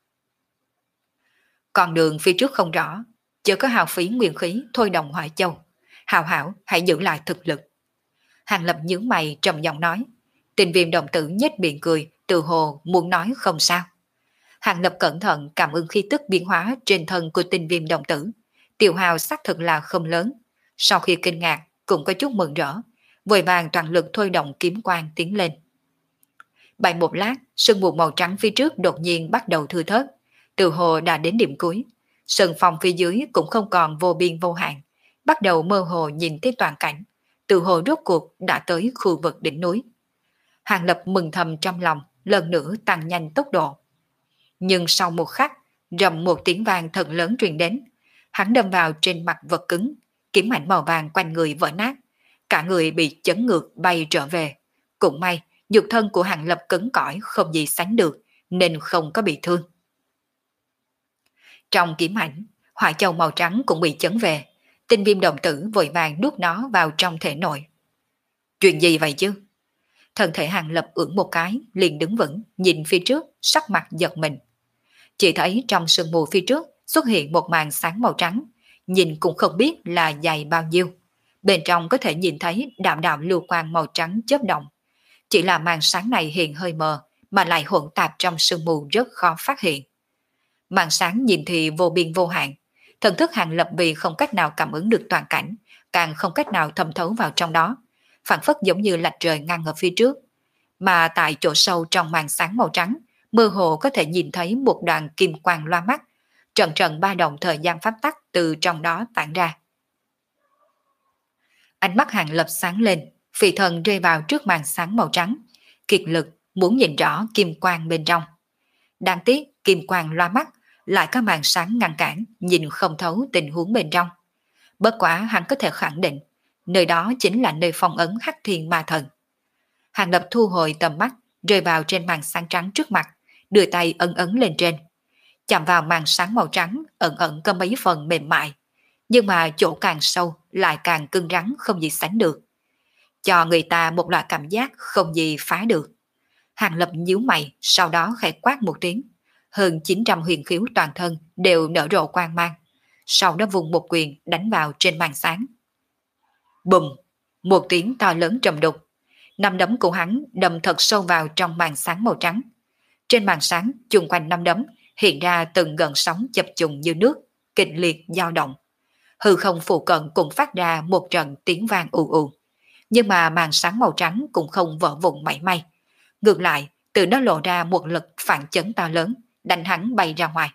A: Con đường phía trước không rõ, chưa có hao phí nguyên khí thôi động hỏa châu. Hào hảo hãy giữ lại thực lực. Hàng Lập nhướng mày trầm giọng nói. Tình viêm đồng tử nhếch miệng cười, từ hồ muốn nói không sao. Hàng Lập cẩn thận cảm ứng khí tức biến hóa trên thân của tình viêm đồng tử. Tiêu hào xác thực là không lớn. Sau khi kinh ngạc cũng có chút mừng rỡ, vội vàng toàn lực thôi động kiếm quang tiến lên. Bay một lát, sương mù màu trắng phía trước đột nhiên bắt đầu thưa thớt, từ hồ đã đến điểm cuối. Sân phòng phía dưới cũng không còn vô biên vô hạn, bắt đầu mơ hồ nhìn thấy toàn cảnh. Từ hồ rốt cuộc đã tới khu vực đỉnh núi. Hàng Lập mừng thầm trong lòng, lần nữa tăng nhanh tốc độ. Nhưng sau một khắc, rầm một tiếng vang thật lớn truyền đến. Hắn đâm vào trên mặt vật cứng, kiếm ảnh màu vàng quanh người vỡ nát. Cả người bị chấn ngược bay trở về. Cũng may, nhục thân của Hàng Lập cứng cỏi không gì sánh được, nên không có bị thương. Trong kiếm ảnh, hỏa châu màu trắng cũng bị chấn về. Tinh viêm đồng tử vội vàng nuốt nó vào trong thể nội. Chuyện gì vậy chứ? Thân thể Hàng Lập ưỡn một cái, liền đứng vững, nhìn phía trước, sắc mặt giật mình. Chỉ thấy trong sương mù phía trước xuất hiện một màn sáng màu trắng, nhìn cũng không biết là dài bao nhiêu. Bên trong có thể nhìn thấy đạo đạo lưu quang màu trắng chớp động. Chỉ là màn sáng này hiện hơi mờ, mà lại hỗn tạp trong sương mù rất khó phát hiện. Màn sáng nhìn thì vô biên vô hạn, thần thức Hàng Lập vì không cách nào cảm ứng được toàn cảnh, càng không cách nào thẩm thấu vào trong đó, phản phất giống như lạch trời ngang ở phía trước. Mà tại chỗ sâu trong màn sáng màu trắng, mơ hồ có thể nhìn thấy một đoàn kim quang loa mắt, trận trận ba động thời gian pháp tắc từ trong đó tản ra. Ánh mắt Hàng Lập sáng lên, phi thần rơi vào trước màn sáng màu trắng, kiệt lực muốn nhìn rõ kim quang bên trong. Đáng tiếc kim quang loa mắt lại có màn sáng ngăn cản, nhìn không thấu tình huống bên trong. Bất quá hắn có thể khẳng định, nơi đó chính là nơi phong ấn Hắc Thiên Ma Thần. Hàng Lập thu hồi tầm mắt, rơi vào trên màn sáng trắng trước mặt, đưa tay ấn ấn lên trên. Chạm vào màn sáng màu trắng, ẩn ẩn có mấy phần mềm mại, nhưng mà chỗ càng sâu lại càng cứng rắn không gì sánh được, cho người ta một loại cảm giác không gì phá được. Hàng Lập nhíu mày, sau đó khẽ quát một tiếng, hơn chín trăm huyền khiếu toàn thân đều nở rộ quang mang, sau đó vùng một quyền đánh vào trên màn sáng. Bùm, một tiếng to lớn trầm đục, năm đấm của hắn đâm thật sâu vào trong màn sáng màu trắng. Trên màn sáng chung quanh năm đấm hiện ra từng gợn sóng chập trùng như nước, kịch liệt dao động. Hư không phụ cận cũng phát ra một trận tiếng vang ù ù, nhưng mà màn sáng màu trắng cũng không vỡ vụn mảy may. Ngược lại, từ nó lộ ra một lực phản chấn to lớn, đánh hắn bay ra ngoài.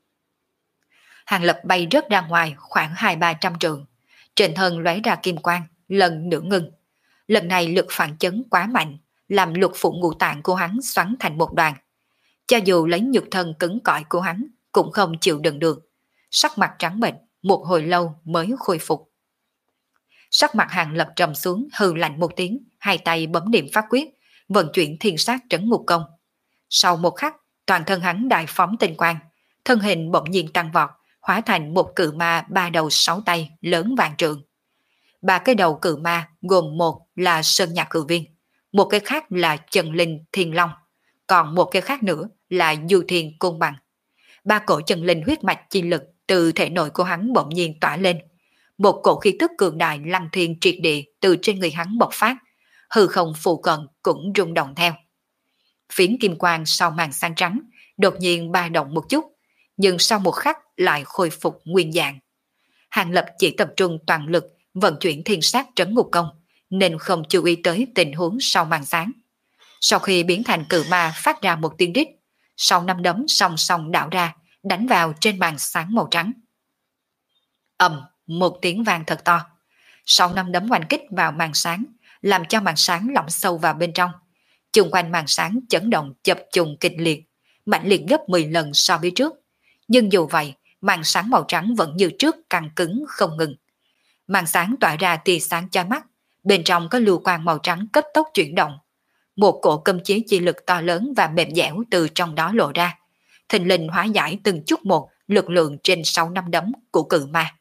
A: Hàng Lập bay rớt ra ngoài khoảng hai ba trăm trượng, trên thân lóe ra kim quang, lần nữa ngưng. Lần này lực phản chấn quá mạnh, làm lục phủ ngũ tạng của hắn xoắn thành một đoàn. Cho dù lấy nhục thân cứng cỏi của hắn, cũng không chịu đựng được. Sắc mặt trắng bệch, một hồi lâu mới khôi phục. Sắc mặt Hàng Lập trầm xuống, hừ lạnh một tiếng, hai tay bấm niệm pháp quyết, vận chuyển thiên sát trấn ngục công. Sau một khắc, toàn thân hắn đại phóng tinh quang, thân hình bỗng nhiên tăng vọt, hóa thành một cự ma ba đầu sáu tay lớn vạn trượng. Ba cái đầu cự ma gồm một là Sơn Nhạc Cự Viên, một cái khác là Chân Linh Thiên Long, còn một cái khác nữa là Du Thiên Côn Bằng. Ba cổ chân linh huyết mạch chi lực từ thể nội của hắn bỗng nhiên tỏa lên, Một cổ khí tức cường đại lăng thiên triệt địa từ trên người hắn bộc phát, hư không phụ cận cũng rung động theo. Phiến kim quang sau màn sáng trắng đột nhiên ba động một chút, nhưng sau một khắc lại khôi phục nguyên dạng. Hàng Lập chỉ tập trung toàn lực vận chuyển thiên sát trấn ngục công, nên không chú ý tới tình huống sau màn sáng. Sau khi biến thành cự ma phát ra một tiếng rít, sau năm đấm song song đảo ra, đánh vào trên màn sáng màu trắng. Ầm, một tiếng vang thật to. Sau năm đấm oanh kích vào màn sáng, làm cho màn sáng lõm sâu vào bên trong. Chung quanh màn sáng chấn động chập trùng kịch liệt, mạnh liệt gấp mười lần so với trước. Nhưng dù vậy, màn sáng màu trắng vẫn như trước căng cứng không ngừng. Màn sáng tỏa ra tia sáng chói mắt, bên trong có lưu quang màu trắng cấp tốc chuyển động. Một cổ cấm chế chi lực to lớn và mềm dẻo từ trong đó lộ ra, thình lình hóa giải từng chút một lực lượng trên sáu năm đấm của cự ma.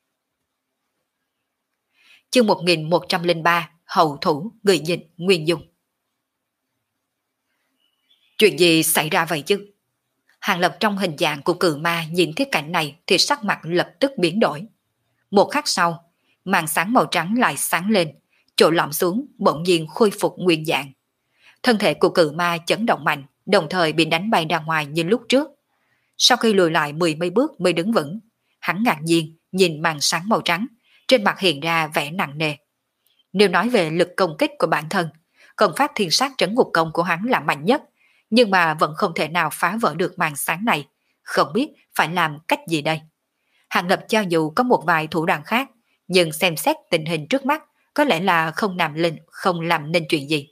A: Chương một nghìn một trăm lẻ ba, hậu thủ người dịch Nguyên Dung. Chuyện gì xảy ra vậy chứ? Hàng Lập trong hình dạng của cự ma nhìn thấy cảnh này thì sắc mặt lập tức biến đổi. Một khắc sau, màn sáng màu trắng lại sáng lên, chỗ lõm xuống bỗng nhiên khôi phục nguyên dạng. Thân thể của cự ma chấn động mạnh, đồng thời bị đánh bay ra ngoài như lúc trước. Sau khi lùi lại mười mấy bước mới đứng vững, hắn ngạc nhiên nhìn màn sáng màu trắng, trên mặt hiện ra vẻ nặng nề. Nếu nói về lực công kích của bản thân, công pháp thiên sát trấn ngục công của hắn là mạnh nhất, nhưng mà vẫn không thể nào phá vỡ được màn sáng này, không biết phải làm cách gì đây. Hàng Lập cho dù có một vài thủ đoạn khác, nhưng xem xét tình hình trước mắt, có lẽ là không làm lên, không làm nên chuyện gì.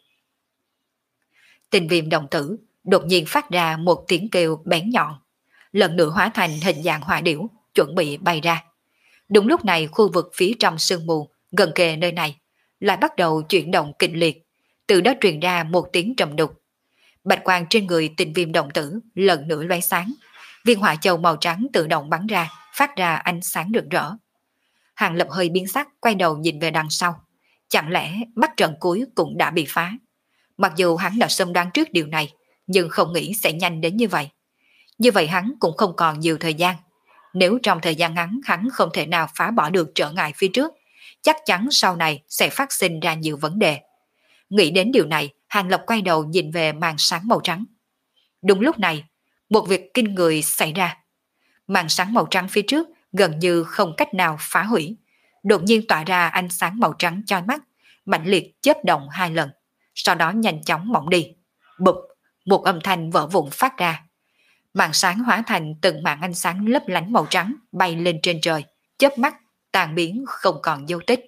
A: Tình viêm đồng tử đột nhiên phát ra một tiếng kêu bén nhọn, lần nữa hóa thành hình dạng hỏa điểu, chuẩn bị bay ra. Đúng lúc này khu vực phía trong sương mù gần kề nơi này lại bắt đầu chuyển động kịch liệt, từ đó truyền ra một tiếng trầm đục. Bạch quang trên người tình viêm đồng tử lần nữa lóe sáng, viên hỏa châu màu trắng tự động bắn ra, phát ra ánh sáng rực rỡ. Hàng Lập hơi biến sắc, quay đầu nhìn về đằng sau. Chẳng lẽ mắt trận cuối cũng đã bị phá? Mặc dù hắn đã sớm đoán trước điều này, nhưng không nghĩ sẽ nhanh đến như vậy. Như vậy hắn cũng không còn nhiều thời gian. Nếu trong thời gian ngắn hắn không thể nào phá bỏ được trở ngại phía trước, chắc chắn sau này sẽ phát sinh ra nhiều vấn đề. Nghĩ đến điều này, Hàng Lập quay đầu nhìn về màn sáng màu trắng. Đúng lúc này, một việc kinh người xảy ra. Màn sáng màu trắng phía trước gần như không cách nào phá hủy, đột nhiên tỏa ra ánh sáng màu trắng chói mắt, mạnh liệt chớp động hai lần, sau đó nhanh chóng mỏng đi. Bụp, một âm thanh vỡ vụn phát ra. Màn sáng hóa thành từng màn ánh sáng lấp lánh màu trắng bay lên trên trời, chớp mắt tan biến không còn dấu tích.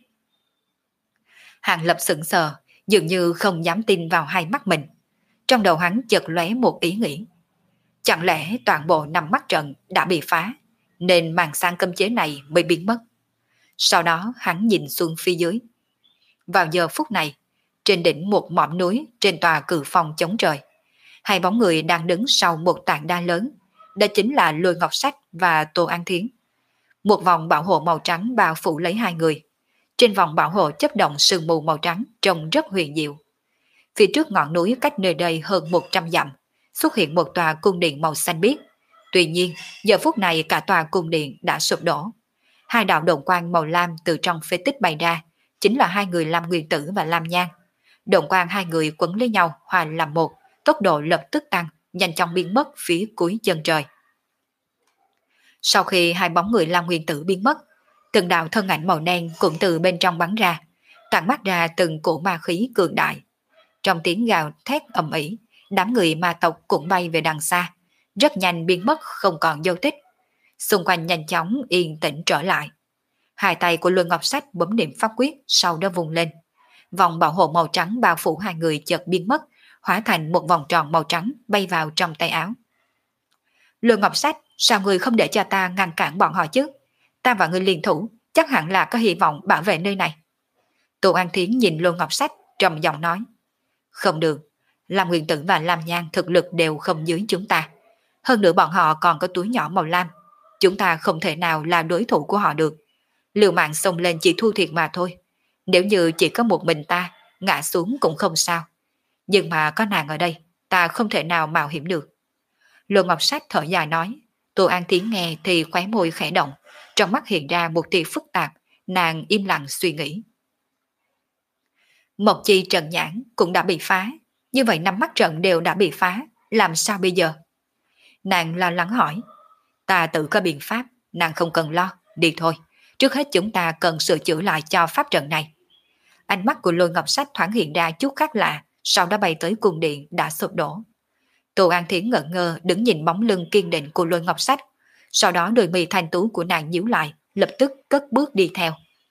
A: Hàng Lập sững sờ, dường như không dám tin vào hai mắt mình. Trong đầu hắn chợt lóe một ý nghĩ. Chẳng lẽ toàn bộ năm mắt trận đã bị phá, nên màn sáng cấm chế này mới biến mất. Sau đó hắn nhìn xuống phía dưới. Vào giờ phút này, trên đỉnh một mỏm núi trên tòa cự phong chống trời, hai bóng người đang đứng sau một tảng đá lớn, đó chính là Lôi Ngọc Sách và Tô An Thiến. Một vòng bảo hộ màu trắng bao phủ lấy hai người. Trên vòng bảo hộ chớp động sương mù màu trắng trông rất huyền diệu. Phía trước ngọn núi cách nơi đây hơn một trăm dặm, xuất hiện một tòa cung điện màu xanh biếc. Tuy nhiên, giờ phút này cả tòa cung điện đã sụp đổ. Hai đạo độn quang màu lam từ trong phế tích bay ra, chính là hai người Lam Nguyên Tử và Lam Nhan. Độn quang hai người quấn lấy nhau hòa làm một, tốc độ lập tức tăng, nhanh chóng biến mất phía cuối chân trời. Sau khi hai bóng người Lam Nguyên Tử biến mất, từng đạo thân ảnh màu đen cũng từ bên trong bắn ra, tản mắt ra từng cổ ma khí cường đại. Trong tiếng gào thét ầm ĩ, đám người ma tộc cũng bay về đằng xa, rất nhanh biến mất không còn dấu tích. Xung quanh nhanh chóng yên tĩnh trở lại. Hai tay của Lôi Ngọc Sách bấm niệm pháp quyết, sau đó vùng lên. Vòng bảo hộ màu trắng bao phủ hai người chợt biến mất, hóa thành một vòng tròn màu trắng bay vào trong tay áo. Lôi Ngọc Sách, sao người không để cho ta ngăn cản bọn họ chứ? Ta và người liên thủ, chắc hẳn là có hy vọng bảo vệ nơi này. Tô An Thiến nhìn Lôi Ngọc Sách, trầm giọng nói. Không được, Lam Nguyên Tử và Lam Nhan thực lực đều không dưới chúng ta. Hơn nữa bọn họ còn có túi nhỏ màu lam. Chúng ta không thể nào là đối thủ của họ được. Liều mạng xông lên chỉ thua thiệt mà thôi. Nếu như chỉ có một mình ta, ngã xuống cũng không sao. Nhưng mà có nàng ở đây, ta không thể nào mạo hiểm được. Lôi Ngọc Sách thở dài nói. Tô An Thiến nghe thì khóe môi khẽ động, trong mắt hiện ra một tia phức tạp, nàng im lặng suy nghĩ. Một chi trận nhãn cũng đã bị phá, như vậy năm mắt trận đều đã bị phá, làm sao bây giờ? Nàng lo lắng hỏi. Ta tự có biện pháp, nàng không cần lo, đi thôi. Trước hết chúng ta cần sửa chữa lại cho pháp trận này. Ánh mắt của Lôi Ngọc Sách thoáng hiện ra chút khác lạ, sau đó bay tới cung điện đã sụp đổ. Tô An Thiến ngỡ ngơ đứng nhìn bóng lưng kiên định của Lôi Ngọc Sách, sau đó đôi mi thanh tú của nàng nhíu lại, lập tức cất bước đi theo.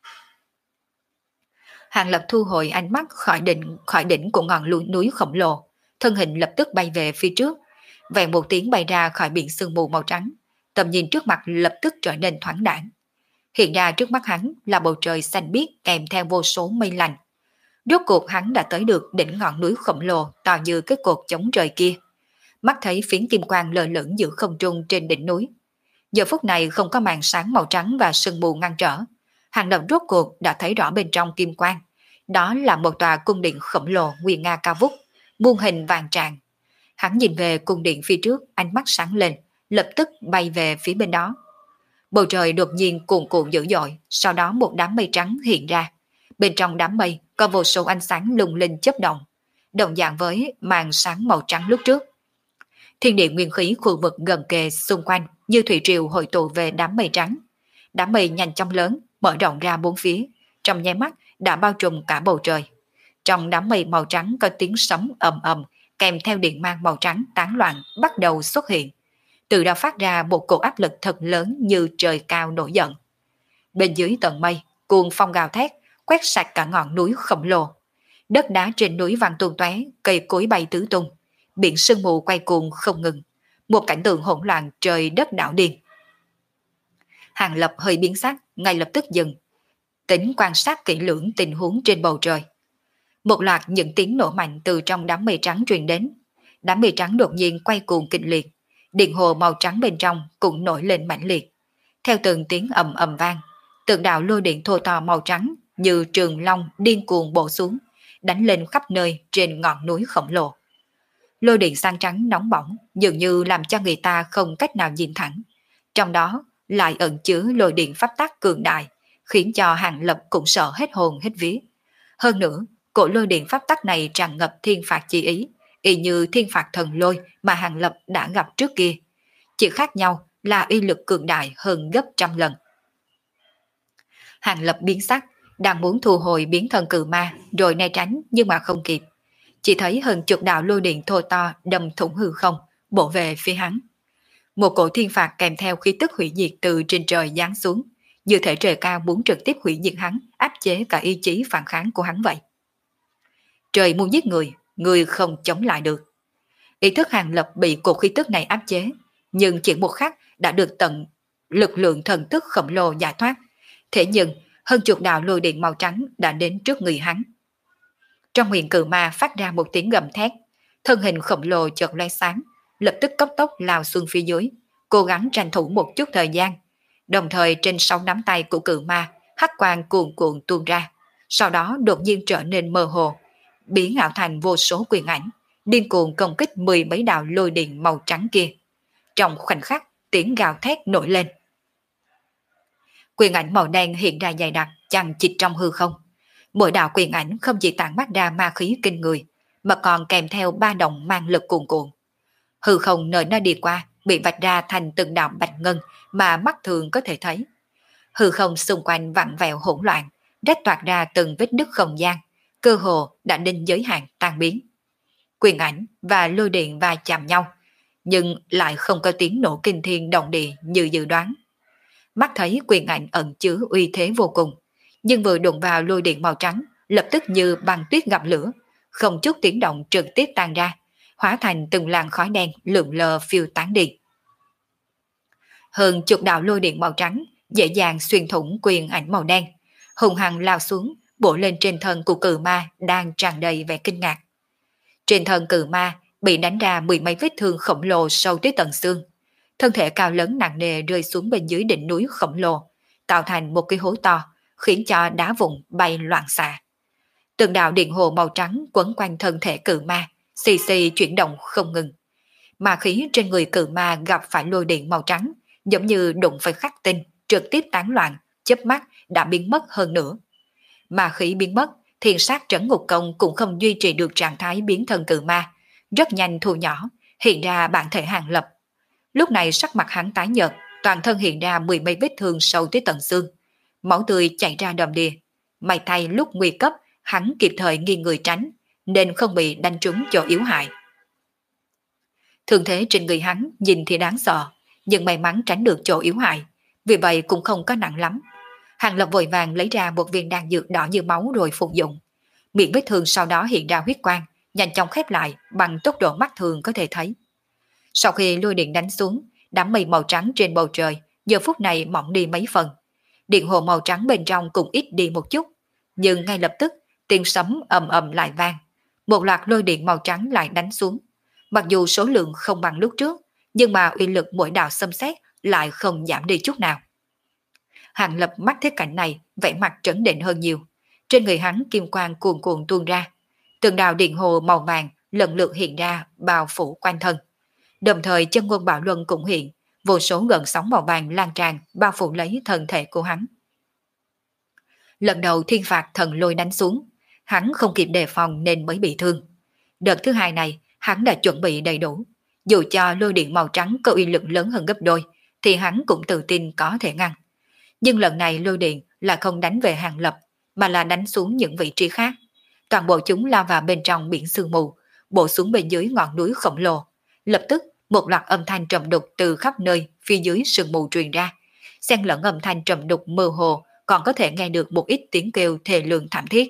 A: Hàng Lập thu hồi ánh mắt khỏi đỉnh khỏi đỉnh của ngọn núi, núi khổng lồ, thân hình lập tức bay về phía trước, vèn một tiếng bay ra khỏi biển sương mù màu trắng, tầm nhìn trước mặt lập tức trở nên thoáng đãng. Hiện ra trước mắt hắn là bầu trời xanh biếc kèm theo vô số mây lành. Rốt cuộc hắn đã tới được đỉnh ngọn núi khổng lồ to như cái cột chống trời kia. Mắt thấy phiến kim quang lơ lửng giữa không trung trên đỉnh núi. Giờ phút này không có màn sáng màu trắng và sương mù ngăn trở. Hàng Lập rốt cuộc đã thấy rõ bên trong kim quang. Đó là một tòa cung điện khổng lồ nguy nga cao vút, muôn hình vàng tràng. Hắn nhìn về cung điện phía trước, ánh mắt sáng lên, lập tức bay về phía bên đó. Bầu trời đột nhiên cuồn cuộn dữ dội, sau đó một đám mây trắng hiện ra. Bên trong đám mây có vô số ánh sáng lung linh chớp động, đồng dạng với màn sáng màu trắng lúc trước. Thiên địa nguyên khí khu vực gần kề xung quanh như thủy triều hội tụ về đám mây trắng. Đám mây nhanh chóng lớn, mở rộng ra bốn phía, trong nháy mắt đã bao trùm cả bầu trời. Trong đám mây màu trắng có tiếng sấm ầm ầm, kèm theo điện mang màu trắng tán loạn bắt đầu xuất hiện. Từ đó phát ra một cỗ áp lực thật lớn như trời cao nổi giận. Bên dưới tầng mây, cuồng phong gào thét, quét sạch cả ngọn núi khổng lồ. Đất đá trên núi văng tung tóe, cây cối bay tứ tung, biển sương mù quay cuồng không ngừng, một cảnh tượng hỗn loạn trời đất đảo điên. Hàng Lập hơi biến sắc, ngay lập tức dừng, tính quan sát kỹ lưỡng tình huống trên bầu trời. Một loạt những tiếng nổ mạnh từ trong đám mây trắng truyền đến. Đám mây trắng đột nhiên quay cuồng kịch liệt, điện hồ màu trắng bên trong cũng nổi lên mãnh liệt. Theo từng tiếng ầm ầm vang, từng đạo lôi điện thô to màu trắng như trường long điên cuồng bổ xuống, đánh lên khắp nơi trên ngọn núi khổng lồ. Lôi điện xanh trắng nóng bỏng dường như làm cho người ta không cách nào nhìn thẳng. Trong đó lại ẩn chứa lôi điện pháp tắc cường đại, khiến cho Hàng Lập cũng sợ hết hồn hết vía. Hơn nữa, cỗ lôi điện pháp tắc này tràn ngập thiên phạt chi ý, y như thiên phạt thần lôi mà Hàng Lập đã gặp trước kia. Chỉ khác nhau là uy lực cường đại hơn gấp trăm lần. Hàng Lập biến sắc, đang muốn thu hồi biến thần cự ma rồi né tránh nhưng mà không kịp. Chỉ thấy hơn chục đạo lôi điện thô to đâm thủng hư không, bổ về phía hắn. Một cỗ thiên phạt kèm theo khí tức hủy diệt từ trên trời giáng xuống, như thể trời cao muốn trực tiếp hủy diệt hắn, áp chế cả ý chí phản kháng của hắn vậy. Trời muốn giết người, người không chống lại được. Ý thức Hàng Lập bị cột khí tức này áp chế, nhưng chỉ một khắc đã được tận lực lượng thần thức khổng lồ giải thoát. Thế nhưng hơn chục đạo lôi điện màu trắng đã đến trước người hắn. Trong miệng cự ma phát ra một tiếng gầm thét, thân hình khổng lồ chợt lóe sáng, lập tức cấp tốc lao xuống phía dưới, cố gắng tranh thủ một chút thời gian. Đồng thời trên sáu nắm tay của cự ma, hắc quang cuồn cuộn tuôn ra, sau đó đột nhiên trở nên mơ hồ, biến ảo thành vô số quyền ảnh, điên cuồng công kích mười mấy đạo lôi điện màu trắng kia. Trong khoảnh khắc, tiếng gào thét nổi lên. Quyền ảnh màu đen hiện ra dày đặc, chằng chịt trong hư không. Mỗi đạo quyền ảnh không chỉ tản mát ra ma khí kinh người, mà còn kèm theo ba động mang lực cuồn cuộn. Hư không nơi nó đi qua bị vạch ra thành từng đạo bạch ngân mà mắt thường có thể thấy. Hư không xung quanh vặn vẹo hỗn loạn, rách toạc ra từng vết nứt không gian, cơ hồ đã đến giới hạn tan biến. Quyền ảnh và lôi điện va chạm nhau, nhưng lại không có tiếng nổ kinh thiên động địa như dự đoán. Mắt thấy quyền ảnh ẩn chứa uy thế vô cùng, nhưng vừa đụng vào lôi điện màu trắng, lập tức như băng tuyết gặp lửa, không chút tiếng động trực tiếp tan ra, hóa thành từng làn khói đen lượn lờ phiêu tán đi. Hơn chục đạo lôi điện màu trắng dễ dàng xuyên thủng quyền ảnh màu đen, hùng hăng lao xuống, bổ lên trên thân của cự ma đang tràn đầy vẻ kinh ngạc. Trên thân cự ma bị đánh ra mười mấy vết thương khổng lồ sâu tới tận xương, thân thể cao lớn nặng nề rơi xuống bên dưới đỉnh núi khổng lồ, tạo thành một cái hố to, khiến cho đá vụn bay loạn xạ. Từng đạo điện hồ màu trắng quấn quanh thân thể cự ma, xì xì chuyển động không ngừng. Ma khí trên người cự ma gặp phải lôi điện màu trắng, giống như đụng phải khắc tinh, trực tiếp tán loạn, chớp mắt đã biến mất hơn nữa. Ma khí biến mất, thiên sát trấn ngục công cũng không duy trì được trạng thái biến thân cự ma, rất nhanh thu nhỏ, hiện ra bản thể Hàng Lập. Lúc này sắc mặt hắn tái nhợt, toàn thân hiện ra mười mấy vết thương sâu tới tận xương, máu tươi chảy ra đầm đìa. May thay lúc nguy cấp, hắn kịp thời nghiêng người tránh, nên không bị đánh trúng chỗ yếu hại. Thương thế trên người hắn nhìn thì đáng sợ, nhưng may mắn tránh được chỗ yếu hại, vì vậy cũng không có nặng lắm. Hàng Lập vội vàng lấy ra một viên đan dược đỏ như máu rồi phục dụng. Miệng vết thương sau đó hiện ra huyết quang, nhanh chóng khép lại bằng tốc độ mắt thường có thể thấy. Sau khi lôi điện đánh xuống, đám mây màu trắng trên bầu trời giờ phút này mỏng đi mấy phần. Điện hồ màu trắng bên trong cũng ít đi một chút, nhưng ngay lập tức tiếng sấm ầm ầm lại vang. Một loạt lôi điện màu trắng lại đánh xuống. Mặc dù số lượng không bằng lúc trước, nhưng mà uy lực mỗi đạo xâm xét lại không giảm đi chút nào. Hàng Lập mắt thấy cảnh này, vẻ mặt trấn định hơn nhiều. Trên người hắn kim quang cuồn cuộn tuôn ra. Từng đạo điện hồ màu vàng lần lượt hiện ra bao phủ quanh thân. Đồng thời chân ngôn bạo luân cũng hiện, vô số gợn sóng màu vàng lan tràn bao phủ lấy thân thể của hắn. Lần đầu thiên phạt thần lôi đánh xuống, hắn không kịp đề phòng nên mới bị thương. Đợt thứ hai này, hắn đã chuẩn bị đầy đủ. Dù cho lôi điện màu trắng có uy lực lớn hơn gấp đôi, thì hắn cũng tự tin có thể ngăn. Nhưng lần này lôi điện là không đánh về Hàng Lập, mà là đánh xuống những vị trí khác. Toàn bộ chúng lao vào bên trong biển sương mù, bổ xuống bên dưới ngọn núi khổng lồ. Lập tức, một loạt âm thanh trầm đục từ khắp nơi phía dưới sương mù truyền ra. Xen lẫn âm thanh trầm đục mơ hồ, còn có thể nghe được một ít tiếng kêu thề lương thảm thiết.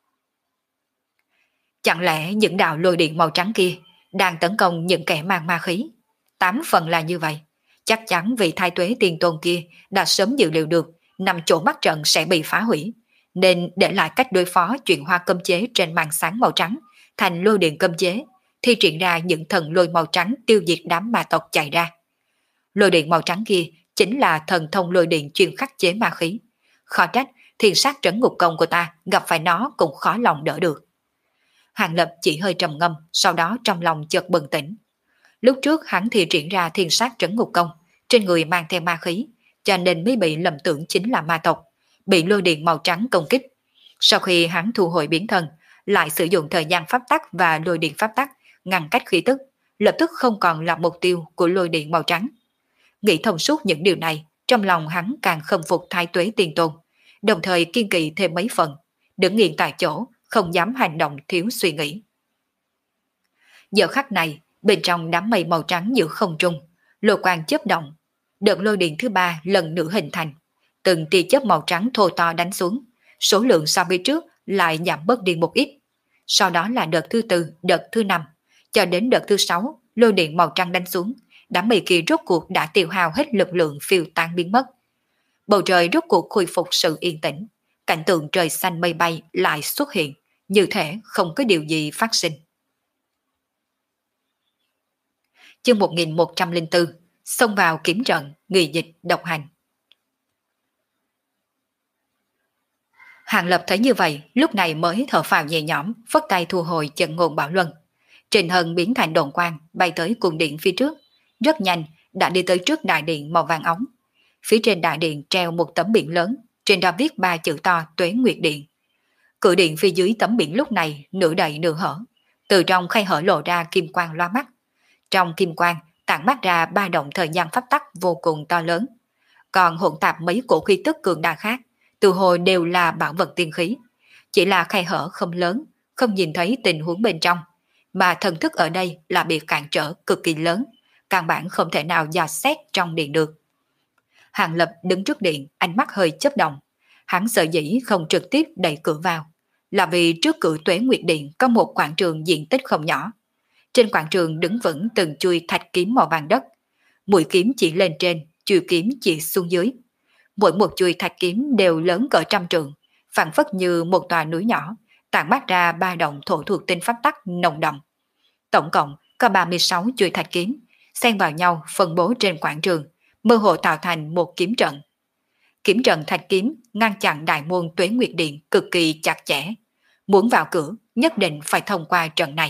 A: Chẳng lẽ những đạo lôi điện màu trắng kia đang tấn công những kẻ mang ma khí? Tám phần là như vậy. Chắc chắn vị Thái Tuế Tiên Tôn kia đã sớm dự liệu được nằm chỗ mắt trận sẽ bị phá hủy, nên để lại cách đối phó chuyển hóa cấm chế trên màn sáng màu trắng thành lôi điện cấm chế, thi triển ra những thần lôi màu trắng tiêu diệt đám ma tộc chạy ra. Lôi điện màu trắng kia chính là thần thông lôi điện chuyên khắc chế ma khí. Khó trách thiên sát trấn ngục công của ta gặp phải nó cũng khó lòng đỡ được. Hàng Lập chỉ hơi trầm ngâm, sau đó trong lòng chợt bừng tỉnh. Lúc trước hắn thì triển ra thiên sát trấn ngục công, trên người mang theo ma khí, cho nên mới bị lầm tưởng chính là ma tộc, bị lôi điện màu trắng công kích. Sau khi hắn thu hồi biến thân, lại sử dụng thời gian pháp tắc và lôi điện pháp tắc ngăn cách khí tức, lập tức không còn là mục tiêu của lôi điện màu trắng. Nghĩ thông suốt những điều này, trong lòng hắn càng khâm phục Thái Tuế Tiên Tôn, đồng thời kiên kỵ thêm mấy phần, đứng nghiêng tại chỗ, không dám hành động thiếu suy nghĩ. Giờ khắc này, bên trong đám mây màu trắng giữa không trung, lôi quang chớp động, đợt lôi điện thứ ba lần nữa hình thành, từng tia chớp màu trắng thô to đánh xuống, số lượng so với trước lại giảm bớt đi một ít. Sau đó là đợt thứ tư, đợt thứ năm, cho đến đợt thứ sáu, lôi điện màu trắng đánh xuống, đám mây kia rốt cuộc đã tiêu hao hết lực lượng phiêu tan biến mất. Bầu trời rốt cuộc khôi phục sự yên tĩnh, cảnh tượng trời xanh mây bay lại xuất hiện, như thể không có điều gì phát sinh. Chương một nghìn một trăm lẻ bốn, xông vào kiếm trận, nghỉ dịch độc hành. Hàng Lập thấy như vậy, lúc này mới thở phào nhẹ nhõm, phất tay thu hồi chân ngôn bảo luân. Trình Hân biến thành đồn quang, bay tới cung điện phía trước, rất nhanh đã đi tới trước đại điện màu vàng óng. Phía trên đại điện treo một tấm biển lớn, trên đó viết ba chữ to Tuế Nguyệt Điện. Cửa điện phía dưới tấm biển lúc này nửa đầy nửa hở, từ trong khay hở lộ ra kim quang loa mắt. Trong kim quang tản mát ra ba động thời gian pháp tắc vô cùng to lớn, còn hỗn tạp mấy cổ khí tức cường đại khác, từ hồi đều là bảo vật tiên khí. Chỉ là khay hở không lớn, không nhìn thấy tình huống bên trong, mà thần thức ở đây là bị cản trở cực kỳ lớn, căn bản không thể nào dò xét trong điện được. Hàng Lập đứng trước điện, ánh mắt hơi chớp động. Hắn sợ dĩ không trực tiếp đẩy cửa vào, là vì trước cửa Tuế Nguyệt Điện có một quảng trường diện tích không nhỏ. Trên quảng trường đứng vững từng chuôi thạch kiếm màu vàng đất, mũi kiếm chỉ lên trên, chuôi kiếm chỉ xuống dưới. Mỗi một chuôi thạch kiếm đều lớn cỡ trăm trượng, phảng phất như một tòa núi nhỏ, tản mát ra ba động thổ thuộc tinh pháp tắc nồng đậm. Tổng cộng có ba mươi sáu chuôi thạch kiếm, xen vào nhau phân bố trên quảng trường, mơ hồ tạo thành một kiếm trận. Kiếm trận thạch kiếm ngăn chặn đại môn Tuế Nguyệt Điện cực kỳ chặt chẽ. Muốn vào cửa nhất định phải thông qua trận này.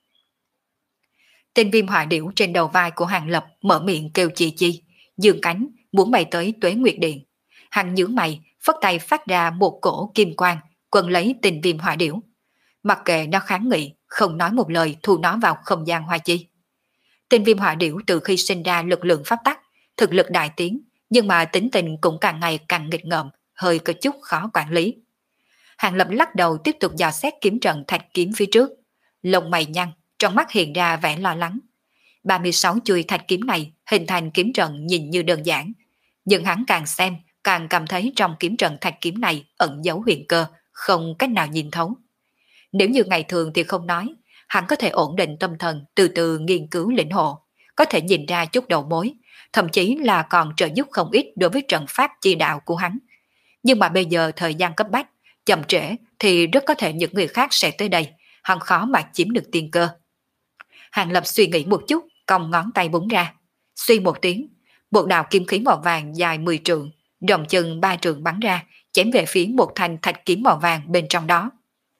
A: Tên viêm hỏa điểu trên đầu vai của Hàng Lập mở miệng kêu chi chi, dương cánh muốn bay tới Tuế Nguyệt Điện. Hắn nhướng mày, phất tay phát ra một cổ kim quang, quần lấy tình viêm hỏa điểu. Mặc kệ nó kháng nghị, không nói một lời thu nó vào không gian hoa chi. Tình viêm hỏa điểu từ khi sinh ra lực lượng pháp tắc, thực lực đại tiến, nhưng mà tính tình cũng càng ngày càng nghịch ngợm, hơi có chút khó quản lý. Hàng Lập lắc đầu tiếp tục dò xét kiếm trận thạch kiếm phía trước. Lông mày nhăn, trong mắt hiện ra vẻ lo lắng. ba mươi sáu chuôi thạch kiếm này hình thành kiếm trận nhìn như đơn giản, nhưng hắn càng xem, càng cảm thấy trong kiếm trận thạch kiếm này ẩn giấu huyền cơ, không cách nào nhìn thấu. Nếu như ngày thường thì không nói, hắn có thể ổn định tâm thần, từ từ nghiên cứu lĩnh hộ, có thể nhìn ra chút đầu mối, thậm chí là còn trợ giúp không ít đối với trận pháp chi đạo của hắn. Nhưng mà bây giờ thời gian cấp bách, chậm trễ thì rất có thể những người khác sẽ tới đây, hắn khó mà chiếm được tiên cơ. Hàng Lập suy nghĩ một chút, cong ngón tay búng ra. Suy một tiếng, một đạo kim khí màu vàng dài mười trượng, rộng chừng ba trượng bắn ra, chém về phía một thanh thạch kiếm màu vàng bên trong đó.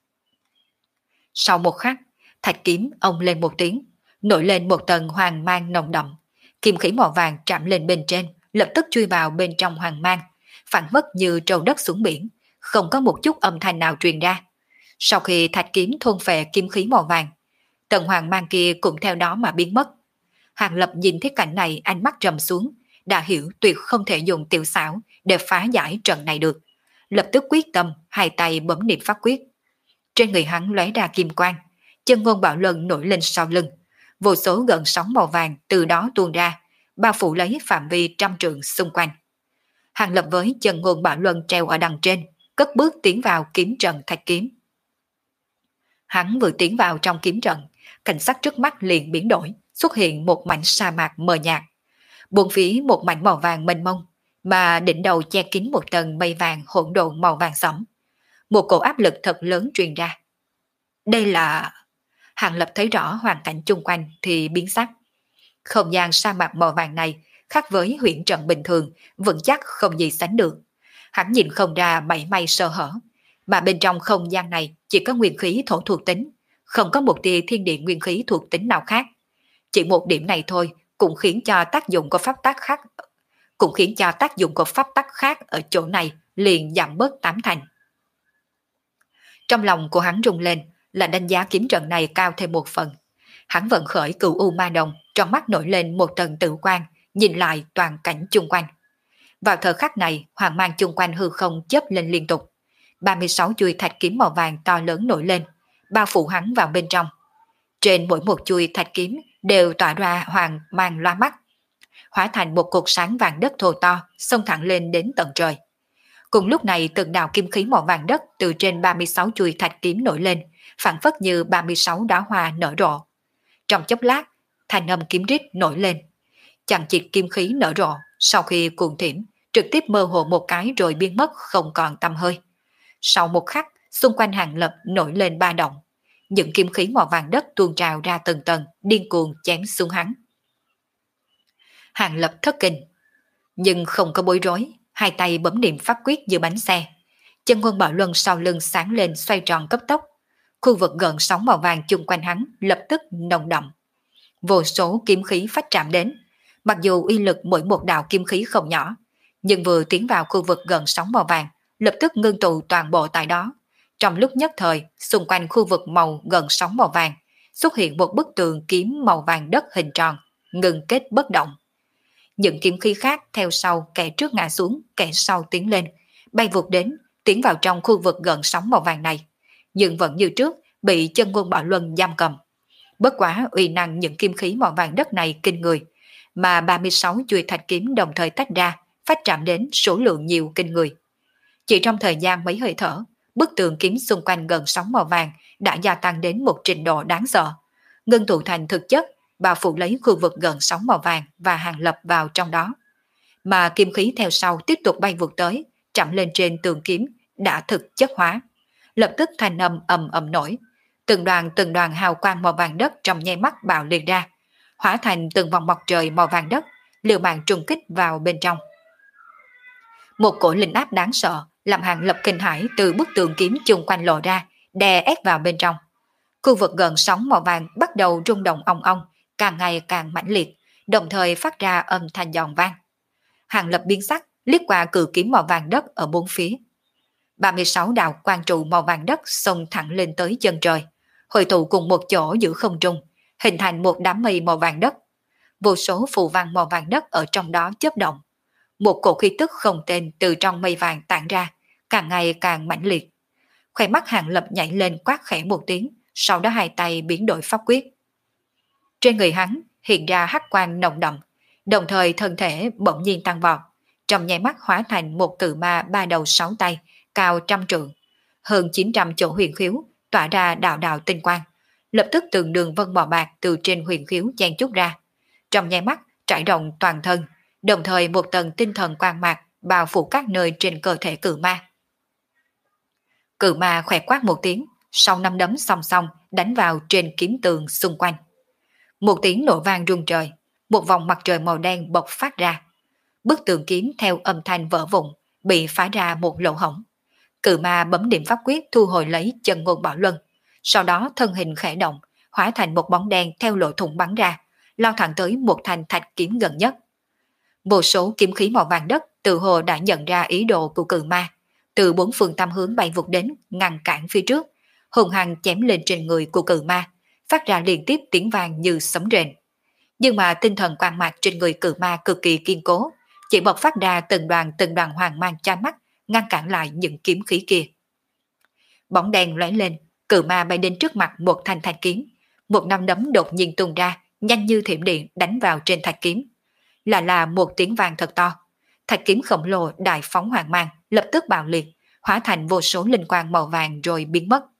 A: Sau một khắc, thạch kiếm ông lên một tiếng, nổi lên một tầng hoàng mang nồng đậm. Kim khí màu vàng chạm lên bên trên, lập tức chui vào bên trong hoàng mang, phản phất như trâu đất xuống biển, không có một chút âm thanh nào truyền ra. Sau khi thạch kiếm thôn phệ kim khí màu vàng, tầng hoàng mang kia cũng theo đó mà biến mất. Hàng Lập nhìn thấy cảnh này, ánh mắt trầm xuống, đã hiểu tuyệt không thể dùng tiểu xảo để phá giải trận này được. Lập tức quyết tâm, hai tay bấm niệm pháp quyết. Trên người hắn lóe ra kim quang, chân ngôn bạo luân nổi lên sau lưng, vô số gợn sóng màu vàng từ đó tuôn ra, bao phủ lấy phạm vi trăm trượng xung quanh. Hàng Lập với chân ngôn bạo luân treo ở đằng trên, cất bước tiến vào kiếm trận thạch kiếm. Hắn vừa tiến vào trong kiếm trận, cảnh sắc trước mắt liền biến đổi, xuất hiện một mảnh sa mạc mờ nhạt. Bốn phía một mảnh màu vàng mênh mông, mà đỉnh đầu che kín một tầng mây vàng hỗn độn màu vàng sẫm. Một cổ áp lực thật lớn truyền ra. Đây là... Hàng Lập thấy rõ hoàn cảnh chung quanh thì biến sắc. Không gian sa mạc màu vàng này khác với huyễn trận bình thường, vững chắc không gì sánh được. Hắn nhìn không ra mảy may sơ hở, mà bên trong không gian này chỉ có nguyên khí thổ thuộc tính, không có một tia thiên địa nguyên khí thuộc tính nào khác. Chỉ một điểm này thôi cũng khiến cho tác dụng của pháp tắc khác cũng khiến cho tác dụng của pháp tắc khác ở chỗ này liền giảm bớt tám thành. Trong lòng của hắn rung lên, là đánh giá kiếm trận này cao thêm một phần. Hắn vận khởi cửu u ma đồng, trong mắt nổi lên một tầng tự quan, nhìn lại toàn cảnh chung quanh. Vào thời khắc này, hoàng mang chung quanh hư không chớp lên liên tục. ba mươi sáu chuôi thạch kiếm màu vàng to lớn nổi lên, bao phủ hắn vào bên trong. Trên mỗi một chuôi thạch kiếm đều tỏa ra hoàng mang loa mắt, hóa thành một cột sáng vàng đất thô to, xông thẳng lên đến tận trời. Cùng lúc này, từng đạo kim khí màu vàng đất từ trên ba mươi sáu chuôi thạch kiếm nổi lên, phản phất như ba mươi sáu đóa hoa nở rộ. Trong chốc lát, thanh âm kiếm rít nổi lên. Chằng chịt kim khí nở rộ, sau khi cuồng thiểm, trực tiếp mơ hồ một cái rồi biến mất không còn tăm hơi. Sau một khắc, xung quanh Hàng Lập nổi lên ba động. Những kim khí màu vàng đất tuôn trào ra từng tầng, điên cuồng chém xuống hắn. Hàng Lập thất kinh, nhưng không có bối rối, hai tay bấm niệm pháp quyết như bánh xe. Chân ngôn bảo luân sau lưng sáng lên xoay tròn cấp tốc. Khu vực gần sóng màu vàng chung quanh hắn lập tức nồng đậm. Vô số kim khí phách chạm đến. Mặc dù uy lực mỗi một đạo kim khí không nhỏ, nhưng vừa tiến vào khu vực gần sóng màu vàng, lập tức ngưng tụ toàn bộ tại đó. Trong lúc nhất thời, xung quanh khu vực màu gần sóng màu vàng, xuất hiện một bức tường kiếm màu vàng đất hình tròn, ngừng kết bất động. Những kiếm khí khác theo sau, kẻ trước ngã xuống, kẻ sau tiến lên, bay vụt đến, tiến vào trong khu vực gần sóng màu vàng này, nhưng vẫn như trước, bị chân ngôn bảo luân giam cầm. Bất quá uy năng những kim khí màu vàng đất này kinh người, mà ba mươi sáu chuôi thạch kiếm đồng thời tách ra, phát chạm đến số lượng nhiều kinh người. Chỉ trong thời gian mấy hơi thở, bức tường kiếm xung quanh gần sóng màu vàng đã gia tăng đến một trình độ đáng sợ, ngưng tụ thành thực chất, bao phủ lấy khu vực gần sóng màu vàng và Hàng Lập vào trong đó. Mà kim khí theo sau tiếp tục bay vụt tới, chạm lên trên tường kiếm đã thực chất hóa. Lập tức thanh âm ầm ầm nổi, từng đoàn từng đoàn hào quang màu vàng đất trong nháy mắt bạo liệt ra, hóa thành từng vòng mặt trời màu vàng đất, liều mạng trùng kích vào bên trong. Một cổ linh áp đáng sợ làm Hàng Lập kinh hãi từ bức tường kiếm chung quanh lộ ra, đè ép vào bên trong. Khu vực gần sóng màu vàng bắt đầu rung động ong ong, càng ngày càng mãnh liệt, đồng thời phát ra âm thanh giòn vang. Hàng Lập biến sắc, liếc qua cự kiếm màu vàng đất ở bốn phía. ba mươi sáu đạo quang trụ màu vàng đất xông thẳng lên tới chân trời, hội tụ cùng một chỗ giữa không trung, hình thành một đám mây màu vàng đất. Vô số phù văn màu vàng đất ở trong đó chớp động. Một cổ khí tức không tên từ trong mây vàng tản ra, càng ngày càng mãnh liệt. Khóe mắt Hàng Lập nhảy lên quát khẽ một tiếng, sau đó hai tay biến đổi pháp quyết. Trên người hắn hiện ra hắc quang nồng đậm, đồng thời thân thể bỗng nhiên tăng vọt, trong nháy mắt hóa thành một cự ma ba đầu sáu tay, cao trăm trượng, hơn chín trăm chỗ huyền khiếu tỏa ra đạo đạo tinh quang, lập tức từng đường vân màu bạc từ trên huyền khiếu chen chúc ra, trong nháy mắt trải rộng toàn thân, đồng thời một tầng tinh thần quang mạc bao phủ các nơi trên cơ thể cự ma. Cự ma khẽ quát một tiếng, sau năm đấm song song đánh vào trên kiếm tường xung quanh. Một tiếng nổ vang rung trời, một vòng mặt trời màu đen bộc phát ra. Bức tường kiếm theo âm thanh vỡ vụn, bị phá ra một lỗ hổng. Cự ma bấm điểm pháp quyết thu hồi lấy chân ngôn bảo luân, sau đó thân hình khẽ động, hóa thành một bóng đen theo lỗ thủng bắn ra, lao thẳng tới một thanh thạch kiếm gần nhất. Vô số kiếm khí màu vàng đất tự hồ đã nhận ra ý đồ của cự ma, từ bốn phương tám hướng bay vụt đến, ngăn cản phía trước, hùng hăng chém lên trên người của cự ma, phát ra liên tiếp tiếng vang như sấm rền. Nhưng mà tinh thần quang mạc trên người cự ma cực kỳ kiên cố, chỉ bộc phát ra từng đoàn từng đoàn hoàng mang chói mắt, ngăn cản lại những kiếm khí kia. Bóng đèn lóe lên, cự ma bay đến trước mặt một thanh thạch kiếm, một nắm đấm đột nhiên tung ra, nhanh như thiểm điện đánh vào trên thạch kiếm. Là là một tiếng vang thật to, thạch kiếm khổng lồ đại phóng hoàng mang lập tức bạo liệt, hóa thành vô số linh quang màu vàng rồi biến mất.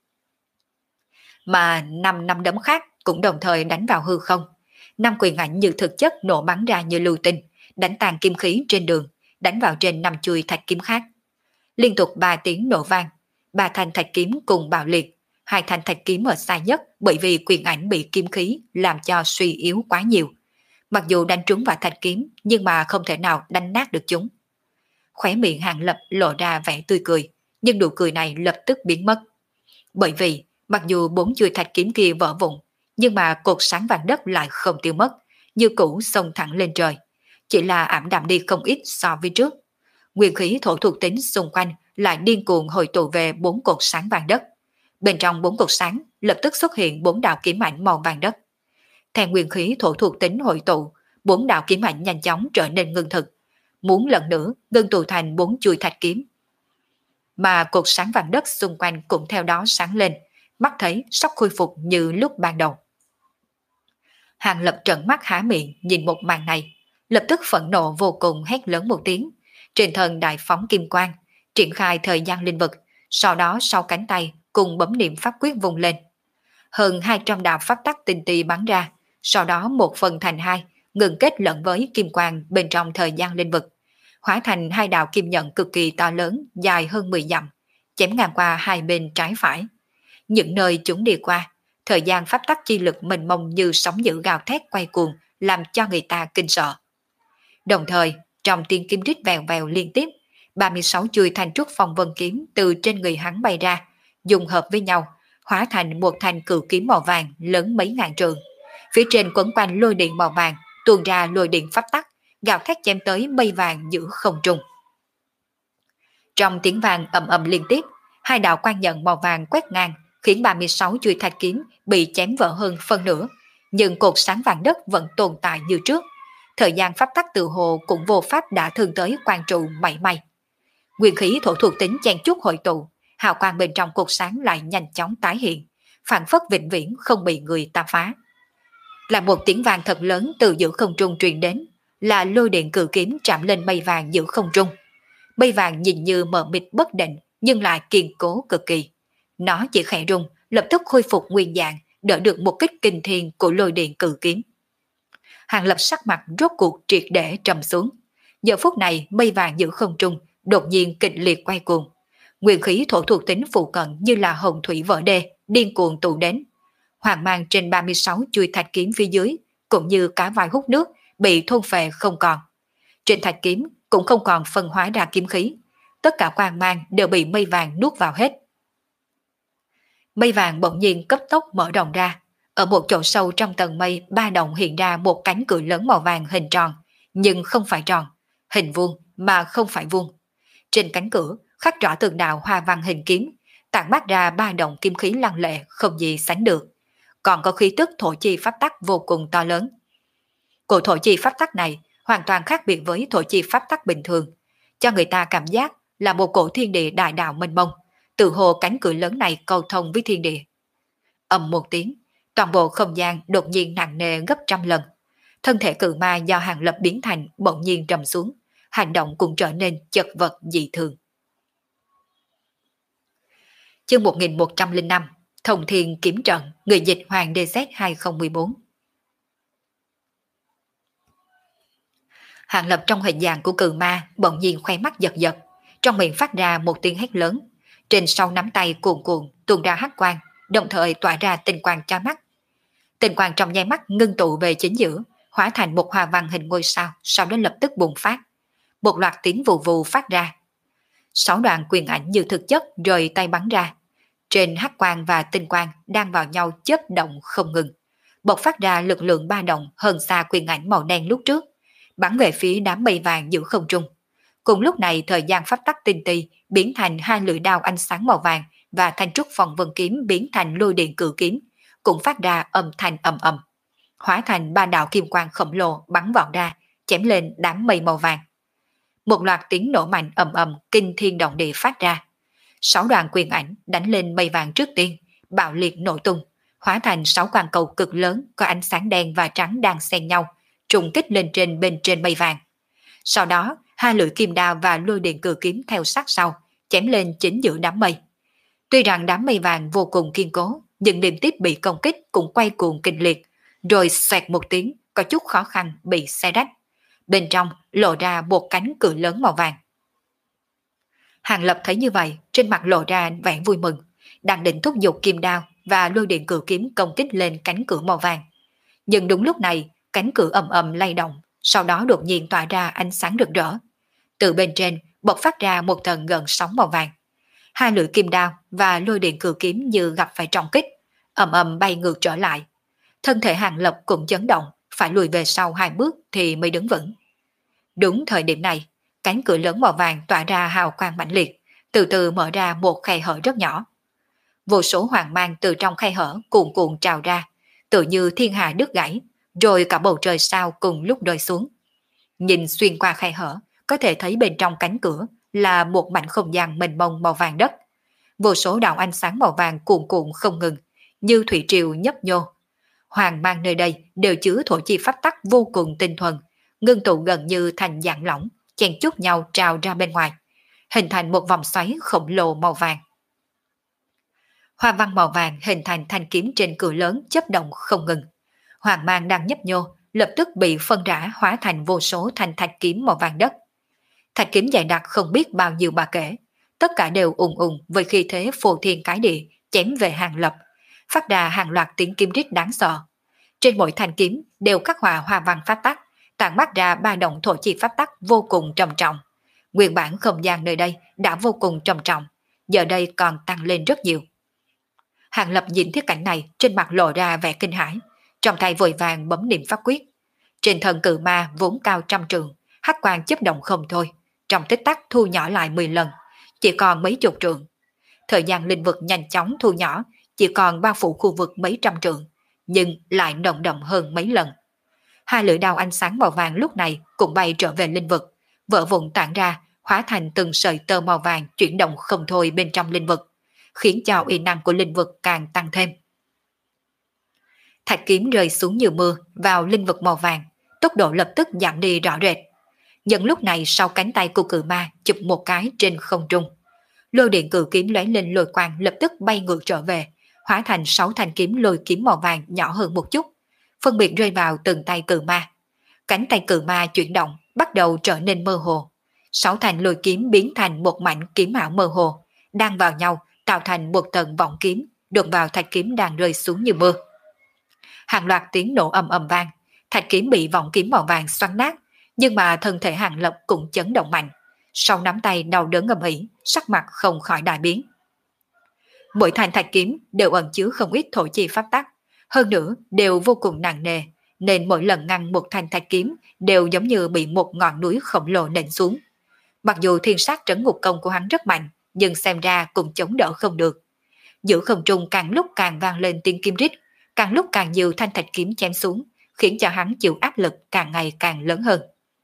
A: Mà năm năm đấm khác cũng đồng thời đánh vào hư không. Năm quyền ảnh như thực chất nổ bắn ra như lưu tinh, đánh tàn kim khí trên đường, đánh vào trên năm chuôi thạch kiếm khác. Liên tục ba tiếng nổ vang, ba thanh thạch kiếm cùng bạo liệt, hai thanh thạch kiếm ở xa nhất bởi vì quyền ảnh bị kim khí làm cho suy yếu quá nhiều. Mặc dù đánh trúng vào thạch kiếm nhưng mà không thể nào đánh nát được chúng. Khóe miệng Hàng Lập lộ ra vẻ tươi cười, nhưng nụ cười này lập tức biến mất. Bởi vì mặc dù bốn chuôi thạch kiếm kia vỡ vụn, nhưng mà cột sáng vàng đất lại không tiêu mất, như cũ xông thẳng lên trời, chỉ là ảm đạm đi không ít so với trước. Nguyên khí thổ thuộc tính xung quanh lại điên cuồng hồi tụ về bốn cột sáng vàng đất. Bên trong bốn cột sáng lập tức xuất hiện bốn đạo kiếm ảnh màu vàng đất. Theo nguyên khí thổ thuộc tính hội tụ, bốn đạo kiếm ảnh nhanh chóng trở nên ngưng thực, muốn lần nữa ngưng tụ thành bốn chuôi thạch kiếm. Mà cột sáng vàng đất xung quanh cũng theo đó sáng lên, mắt thấy sắp khôi phục như lúc ban đầu. Hàng Lập trợn mắt há miệng nhìn một màn này, lập tức phẫn nộ vô cùng hét lớn một tiếng, trên thân đại phóng kim quang, triển khai thời gian linh vực, sau đó sau cánh tay cùng bấm niệm pháp quyết vùng lên. Hơn hai trăm đạo pháp tắc tinh tì bắn ra, sau đó một phần thành hai, ngừng kết lẫn với kim quang bên trong thời gian linh vực, hóa thành hai đạo kim nhận cực kỳ to lớn, dài hơn mười dặm, chém ngang qua hai bên trái phải. Những nơi chúng đi qua, thời gian pháp tắc chi lực mênh mông như sóng dữ gào thét quay cuồng, làm cho người ta kinh sợ. Đồng thời, trong tiếng kim rít vèo vèo liên tiếp, ba mươi sáu chuôi thanh trúc phong vân kiếm từ trên người hắn bay ra, dùng hợp với nhau, hóa thành một thanh cự kiếm màu vàng lớn mấy ngàn trượng. Phía trên quấn quanh lôi điện màu vàng, tuôn ra lôi điện pháp tắc, gào thét chém tới mây vàng giữa không trung. Trong tiếng vàng ầm ầm liên tiếp, hai đạo quang nhận màu vàng quét ngang, khiến ba mươi sáu chuôi thạch kiếm bị chém vỡ hơn phân nửa, nhưng cột sáng vàng đất vẫn tồn tại như trước. Thời gian pháp tắc tự hồ cũng vô pháp đã thương tới quan trụ mảy may. Nguyên khí thổ thuộc tính chen chúc hội tụ, hào quang bên trong cột sáng lại nhanh chóng tái hiện, phản phất vĩnh viễn không bị người ta phá. Là một tiếng vàng thật lớn từ giữa không trung truyền đến, là lôi điện cự kiếm chạm lên mây vàng giữa không trung. Mây vàng nhìn như mờ mịt bất định nhưng lại kiên cố cực kỳ. Nó chỉ khẽ rung, lập tức khôi phục nguyên dạng, đỡ được một kích kinh thiên của lôi điện cự kiếm. Hàng Lập sắc mặt rốt cuộc triệt để trầm xuống. Giờ phút này mây vàng giữa không trung đột nhiên kịch liệt quay cuồng. Nguyên khí thổ thuộc tính phụ cận như là hồng thủy vỡ đê, điên cuồng tụ đến. Hoàng mang trên ba mươi sáu chuôi thạch kiếm phía dưới, cũng như cá vai hút nước, bị thôn phệ không còn. Trên thạch kiếm cũng không còn phân hóa ra kiếm khí. Tất cả quang mang đều bị mây vàng nuốt vào hết. Mây vàng bỗng nhiên cấp tốc mở rộng ra. Ở một chỗ sâu trong tầng mây ba động hiện ra một cánh cửa lớn màu vàng hình tròn, nhưng không phải tròn, hình vuông, mà không phải vuông. Trên cánh cửa khắc rõ từng đạo hoa văn hình kiếm, tản mát ra ba động kim khí lăng lệ không gì sánh được. Còn có khí tức thổ chi pháp tắc vô cùng to lớn. Cổ thổ chi pháp tắc này hoàn toàn khác biệt với thổ chi pháp tắc bình thường, cho người ta cảm giác là một cổ thiên địa đại đạo mênh mông, tự hồ cánh cửa lớn này cầu thông với thiên địa. Ầm một tiếng, toàn bộ không gian đột nhiên nặng nề gấp trăm lần. Thân thể cự ma do Hàng Lập biến thành bỗng nhiên trầm xuống, hành động cũng trở nên chật vật dị thường. Chương một nghìn một trăm lẻ năm, Thông Thiên Kiếm Trận, người dịch Hoàng đê zét hai không một bốn. Hàng Lập trong hình dạng của cự ma bỗng nhiên khoe mắt giật giật, trong miệng phát ra một tiếng hét lớn, trên sau nắm tay cuồn cuộn tuôn ra hắc quang, đồng thời tỏa ra tinh quang chói mắt. Tinh quang trong nháy mắt ngưng tụ về chính giữa, hóa thành một hoa văn hình ngôi sao, sau đó lập tức bùng phát. Một loạt tiếng vù vù phát ra. Sáu đoạn quyền ảnh như thực chất rời tay bắn ra. Trên hắc quang và tinh quang đang vào nhau chớp động không ngừng, bộc phát ra lực lượng ba động hơn xa quyền ảnh màu đen lúc trước, bắn về phía đám mây vàng giữa không trung. Cùng lúc này thời gian pháp tắc tinh ti biến thành hai lưỡi đao ánh sáng màu vàng và thanh trúc phong vân kiếm biến thành lôi điện cự kiếm, cũng phát ra âm thanh ầm ầm, hóa thành ba đạo kim quang khổng lồ bắn vào ra, chém lên đám mây màu vàng. Một loạt tiếng nổ mạnh ầm ầm kinh thiên động địa phát ra. Sáu đoàn quyền ảnh đánh lên mây vàng trước tiên, bạo liệt nổ tung, hóa thành sáu quang cầu cực lớn có ánh sáng đen và trắng đang xen nhau, trùng kích lên trên bên trên mây vàng. Sau đó, hai lưỡi kim đao và lôi điện cự kiếm theo sát sau, chém lên chính giữa đám mây. Tuy rằng đám mây vàng vô cùng kiên cố, nhưng liên tiếp bị công kích cũng quay cuồng kinh liệt, rồi xoẹt một tiếng, có chút khó khăn bị xé rách. Bên trong lộ ra một cánh cửa lớn màu vàng. Hàng Lập thấy như vậy, trên mặt lộ ra vẻ vui mừng, đang định thúc giục kim đao và lôi điện cự kiếm công kích lên cánh cửa màu vàng. Nhưng đúng lúc này, cánh cửa ầm ầm lay động, sau đó đột nhiên tỏa ra ánh sáng rực rỡ. Từ bên trên bộc phát ra một tầng gợn sóng màu vàng. Hai lưỡi kim đao và lôi điện cự kiếm như gặp phải trọng kích, ầm ầm bay ngược trở lại. Thân thể Hàng Lập cũng chấn động, phải lùi về sau hai bước thì mới đứng vững. Đúng thời điểm này, cánh cửa lớn màu vàng tỏa ra hào quang mãnh liệt, từ từ mở ra một khe hở rất nhỏ. Vô số hoàng mang từ trong khe hở cuồn cuộn trào ra, tự như thiên hà đứt gãy, rồi cả bầu trời sao cùng lúc rơi xuống. Nhìn xuyên qua khe hở, có thể thấy bên trong cánh cửa là một mảnh không gian mênh mông màu vàng đất. Vô số đạo ánh sáng màu vàng cuồn cuộn không ngừng, như thủy triều nhấp nhô. Hoàng mang nơi đây đều chứa thổ chi pháp tắc vô cùng tinh thuần, ngưng tụ gần như thành dạng lỏng, chen chúc nhau trào ra bên ngoài, hình thành một vòng xoáy khổng lồ màu vàng. Hoa văn màu vàng hình thành thanh kiếm trên cửa lớn chớp động không ngừng. Hoàng mang đang nhấp nhô, lập tức bị phân rã hóa thành vô số thanh thạch kiếm màu vàng đất. Thạch kiếm dày đặc không biết bao nhiêu bà kể, tất cả đều ùng ùng với khí thế phô thiên cái địa chém về Hàng Lập, phát ra hàng loạt tiếng kim rít đáng sợ. Trên mỗi thanh kiếm đều khắc họa hoa văn pháp tắc, tản mát ra ba động thổ chi pháp tắc vô cùng trầm trọng. Nguyên bản không gian nơi đây đã vô cùng trầm trọng, giờ đây còn tăng lên rất nhiều. Hàng Lập nhìn thiết cảnh này, trên mặt lộ ra vẻ kinh hãi, trong tay vội vàng bấm niệm pháp quyết. Trên thân cự ma vốn cao trăm trượng, hắc quang chớp động không thôi, trong tích tắc thu nhỏ lại mười lần, chỉ còn mấy chục trượng. Thời gian linh vực nhanh chóng thu nhỏ, chỉ còn bao phủ khu vực mấy trăm trượng, nhưng lại nồng đậm hơn mấy lần. Hai lưỡi đao ánh sáng màu vàng lúc này cũng bay trở về linh vực, vỡ vụn tản ra, hóa thành từng sợi tơ màu vàng chuyển động không thôi bên trong linh vực, khiến cho uy năng của linh vực càng tăng thêm. Thạch kiếm rơi xuống như mưa vào linh vực màu vàng, tốc độ lập tức giảm đi rõ rệt. Nhưng lúc này sau cánh tay của cự ma chụp một cái trên không trung, lôi điện cự kiếm lóe lên lôi quang lập tức bay ngược trở về, hóa thành sáu thanh kiếm lôi kiếm màu vàng nhỏ hơn một chút, phân biệt rơi vào từng tay cự ma. Cánh tay cự ma chuyển động, bắt đầu trở nên mơ hồ. Sáu thanh lôi kiếm biến thành một mảnh kiếm ảo mơ hồ, đang vào nhau tạo thành một tầng vọng kiếm, đụng vào thạch kiếm đang rơi xuống như mưa. Hàng loạt tiếng nổ ầm ầm vang, thạch kiếm bị vọng kiếm màu vàng xoắn nát, nhưng mà thân thể Hàng Lập cũng chấn động mạnh. Sau nắm tay đau đớn ngầm ỉ, sắc mặt không khỏi đại biến. Mỗi thanh thạch kiếm đều ẩn chứa không ít thổ chi pháp tắc, hơn nữa đều vô cùng nặng nề, nên mỗi lần ngăn một thanh thạch kiếm đều giống như bị một ngọn núi khổng lồ nện xuống. Mặc dù thiên sát trấn ngục công của hắn rất mạnh, nhưng xem ra cũng chống đỡ không được. Giữa không trung càng lúc càng vang lên tiếng kim rít, càng lúc càng nhiều thanh thạch kiếm chém xuống, khiến cho hắn chịu áp lực càng ngày càng lớn hơn.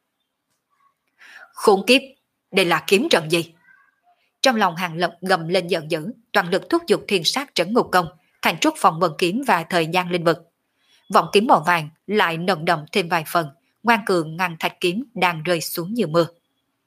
A: Khốn kiếp, đây là kiếm trận gì? Trong lòng Hàng Lập gầm lên giận dữ, toàn lực thúc giục thiên sát trấn ngục công, thành trúc phòng vân kiếm và thời gian linh vực. Vọng kiếm màu vàng lại nồng đậm thêm vài phần, ngoan cường ngăn thạch kiếm đang rơi xuống như mưa.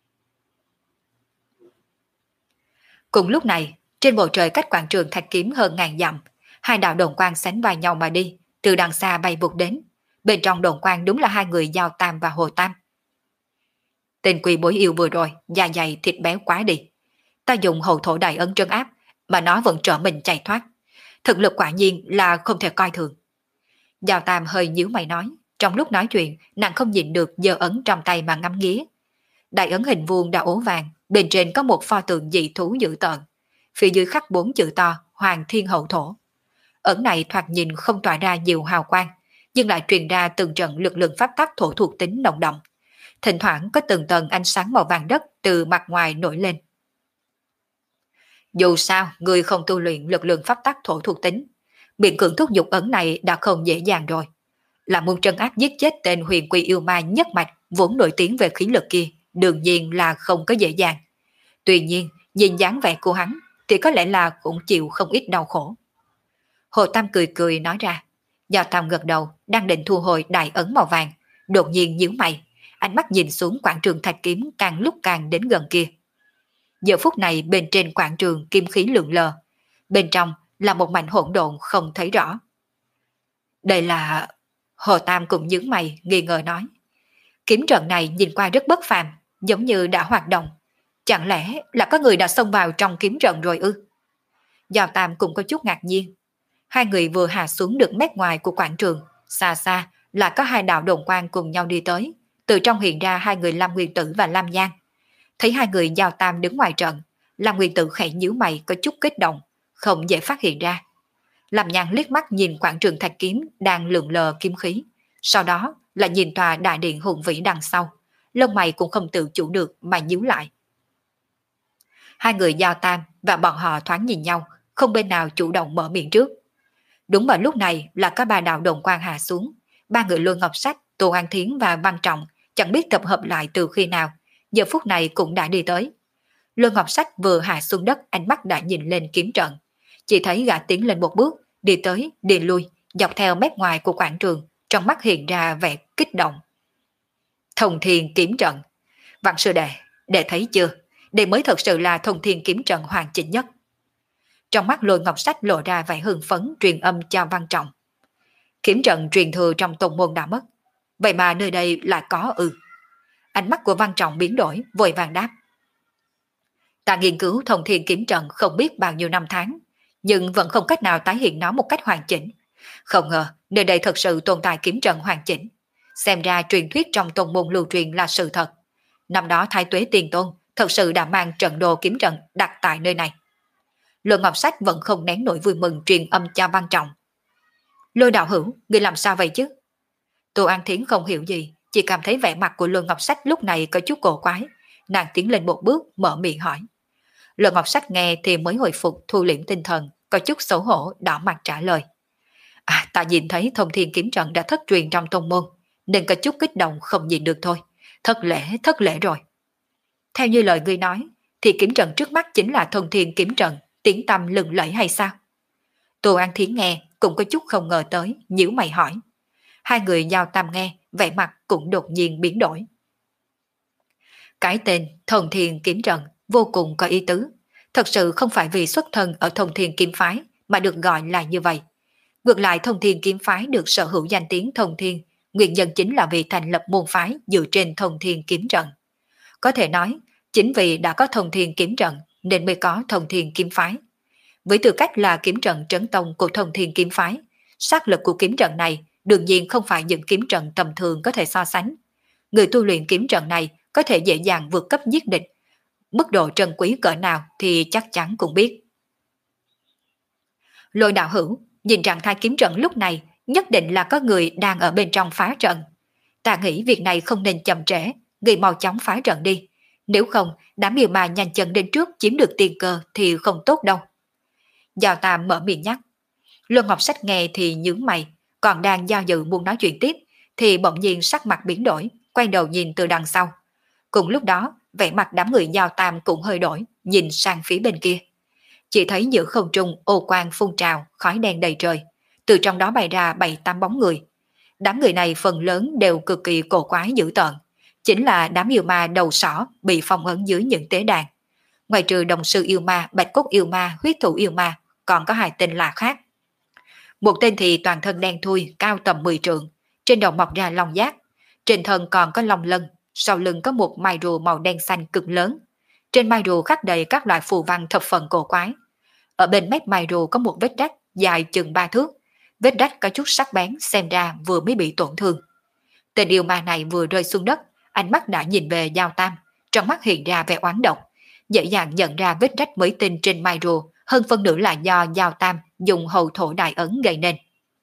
A: Cùng lúc này, trên bầu trời cách quảng trường thạch kiếm hơn ngàn dặm, hai đạo đồn quang sánh vai nhau mà đi, từ đằng xa bay vụt đến. Bên trong đồn quang đúng là hai người Giao Tam và Hồ Tam. Tên quỷ bối yêu vừa rồi, da dày thịt béo quá đi. Ta dùng hậu thổ đại ấn trấn áp, mà nó vẫn trở mình chạy thoát. Thực lực quả nhiên là không thể coi thường. Giao Tam hơi nhíu mày nói, trong lúc nói chuyện, nàng không nhìn được giơ ấn trong tay mà ngắm nghía. Đại ấn hình vuông đã ố vàng, bên trên có một pho tượng dị thú dữ tợn. Phía dưới khắc bốn chữ to, Hoàng Thiên Hậu Thổ. Ấn này thoạt nhìn không tỏa ra nhiều hào quang, nhưng lại truyền ra từng trận lực lượng pháp tắc thổ thuộc tính nồng đậm. Thỉnh thoảng có từng tầng ánh sáng màu vàng đất từ mặt ngoài nổi lên. Dù sao, người không tu luyện lực lượng pháp tắc thổ thuộc tính, biện cưỡng thúc dục ấn này đã không dễ dàng rồi. Là muốn trấn áp giết chết tên huyền quỷ yêu ma nhất mạch vốn nổi tiếng về khí lực kia, đương nhiên là không có dễ dàng. Tuy nhiên, nhìn dáng vẻ của hắn thì có lẽ là cũng chịu không ít đau khổ. Hồ Tam cười cười nói ra. Giao Tam gật đầu, đang định thu hồi đại ấn màu vàng, đột nhiên nhíu mày, ánh mắt nhìn xuống quảng trường thạch kiếm càng lúc càng đến gần kia. Giờ phút này bên trên quảng trường kim khí lượn lờ, bên trong là một mảnh hỗn độn không thấy rõ. Đây là... Hồ Tam cũng nhướng mày nghi ngờ nói. Kiếm trận này nhìn qua rất bất phàm, giống như đã hoạt động. Chẳng lẽ là có người đã xông vào trong kiếm trận rồi ư? Giao Tam cũng có chút ngạc nhiên. Hai người vừa hạ xuống được mét ngoài của quảng trường, xa xa là có hai đạo đồn quang cùng nhau đi tới, từ trong hiện ra hai người Lam Nguyên Tử và Lam Giang. Thấy hai người Giao Tam đứng ngoài trận, Lam Nguyên Tử khẽ nhíu mày có chút kích động, không dễ phát hiện ra. Lam Giang liếc mắt nhìn quảng trường thạch kiếm đang lượn lờ kiếm khí, sau đó là nhìn tòa đại điện hùng vĩ đằng sau, lông mày cũng không tự chủ được mà nhíu lại. Hai người Giao Tam và bọn họ thoáng nhìn nhau, không bên nào chủ động mở miệng trước. Đúng vào lúc này là có ba đạo đồn quang hạ xuống, ba người Luân Ngọc Sách, Tô An Thiến và Văn Trọng chẳng biết tập hợp lại từ khi nào, giờ phút này cũng đã đi tới. Luân Ngọc Sách vừa hạ xuống đất, ánh mắt đã nhìn lên kiếm trận, chỉ thấy gã tiến lên một bước, đi tới, đi lui, dọc theo mép ngoài của quảng trường, trong mắt hiện ra vẻ kích động. Thông Thiên kiếm trận, Văn sư đệ, đệ thấy chưa? Đây mới thật sự là Thông Thiên kiếm trận hoàn chỉnh nhất. Trong mắt Lôi Ngọc Sách lộ ra vẻ hưng phấn truyền âm cho Văn Trọng. Kiếm trận truyền thừa trong tông môn đã mất, vậy mà nơi đây lại có ư? Ánh mắt của Văn Trọng biến đổi, vội vàng đáp. Ta nghiên cứu Thông Thiên kiếm trận không biết bao nhiêu năm tháng, nhưng vẫn không cách nào tái hiện nó một cách hoàn chỉnh. Không ngờ, nơi đây thật sự tồn tại kiếm trận hoàn chỉnh. Xem ra truyền thuyết trong tông môn lưu truyền là sự thật. Năm đó Thái Tuế Tiền Tôn thật sự đã mang trận đồ kiếm trận đặt tại nơi này. Lôi Ngọc Sách vẫn không nén nổi vui mừng truyền âm cho Văn Trọng. Lôi đạo hữu, người làm sao vậy chứ? Tô An Thiến không hiểu gì, chỉ cảm thấy vẻ mặt của Lôi Ngọc Sách lúc này có chút cổ quái. Nàng tiến lên một bước, mở miệng hỏi. Lôi Ngọc Sách nghe thì mới hồi phục thu liễm tinh thần, có chút xấu hổ, đỏ mặt trả lời. À, ta nhìn thấy Thông Thiên kiếm trận đã thất truyền trong tông môn, nên có chút kích động không nhìn được thôi. Thất lễ, thất lễ rồi. Theo như lời ngươi nói, thì kiếm trận trước mắt chính là Thông Thiên kiếm trận, tiếng tăm lừng lẫy hay sao? Tô An Thiến nghe cũng có chút không ngờ tới, nhíu mày hỏi. Hai người Giao Tam nghe, vẻ mặt cũng đột nhiên biến đổi. Cái tên Thông Thiên kiếm trận vô cùng có ý tứ, thật sự không phải vì xuất thân ở Thông Thiên kiếm phái mà được gọi là như vậy. Ngược lại Thông Thiên kiếm phái được sở hữu danh tiếng Thông Thiên, nguyên nhân chính là vì thành lập môn phái dựa trên Thông Thiên kiếm trận. Có thể nói, chính vì đã có Thông Thiên kiếm trận nên mới có Thông Thiên kiếm phái. Với tư cách là kiếm trận trấn tông của Thông Thiên kiếm phái, sát lực của kiếm trận này đương nhiên không phải những kiếm trận tầm thường có thể so sánh. Người tu luyện kiếm trận này có thể dễ dàng vượt cấp giết địch. Mức độ trân quý cỡ nào thì chắc chắn cũng biết. Lôi đạo hữu, nhìn trạng thái kiếm trận lúc này nhất định là có người đang ở bên trong phá trận. Ta nghĩ việc này không nên chậm trễ, người mau chóng phá trận đi. Nếu không, đám yêu ma nhanh chân đến trước chiếm được tiên cơ thì không tốt đâu. Giao Tam mở miệng nhắc. Luân Ngọc Sách nghe thì nhướng mày, còn đang do dự muốn nói chuyện tiếp, thì bỗng nhiên sắc mặt biến đổi, quay đầu nhìn từ đằng sau. Cùng lúc đó, vẻ mặt đám người Giao Tam cũng hơi đổi, nhìn sang phía bên kia. Chỉ thấy giữa không trung ô quang phun trào, khói đen đầy trời, từ trong đó bay ra bảy tám bóng người. Đám người này phần lớn đều cực kỳ cổ quái dữ tợn, chính là đám yêu ma đầu sỏ bị phong ấn dưới những tế đàn. Ngoài trừ đồng sư yêu ma, bạch cốt yêu ma, huyết thủ yêu ma, còn có hai tên lạ khác. Một tên thì toàn thân đen thui, cao tầm mười trượng, trên đầu mọc ra long giác, trên thân còn có long lân, sau lưng có một mai rùa màu đen xanh cực lớn. Trên mai rùa khắc đầy các loại phù văn thập phần cổ quái. Ở bên mép mai rùa có một vết rách dài chừng ba thước, vết rách có chút sắc bén xem ra vừa mới bị tổn thương. Tên yêu ma này vừa rơi xuống đất, ánh mắt đã nhìn về Giao Tam, trong mắt hiện ra vẻ oán độc, dễ dàng nhận ra vết rách mới tinh trên mai rùa, hơn phân nửa là do Giao Tam dùng hầu thổ đại ấn gây nên.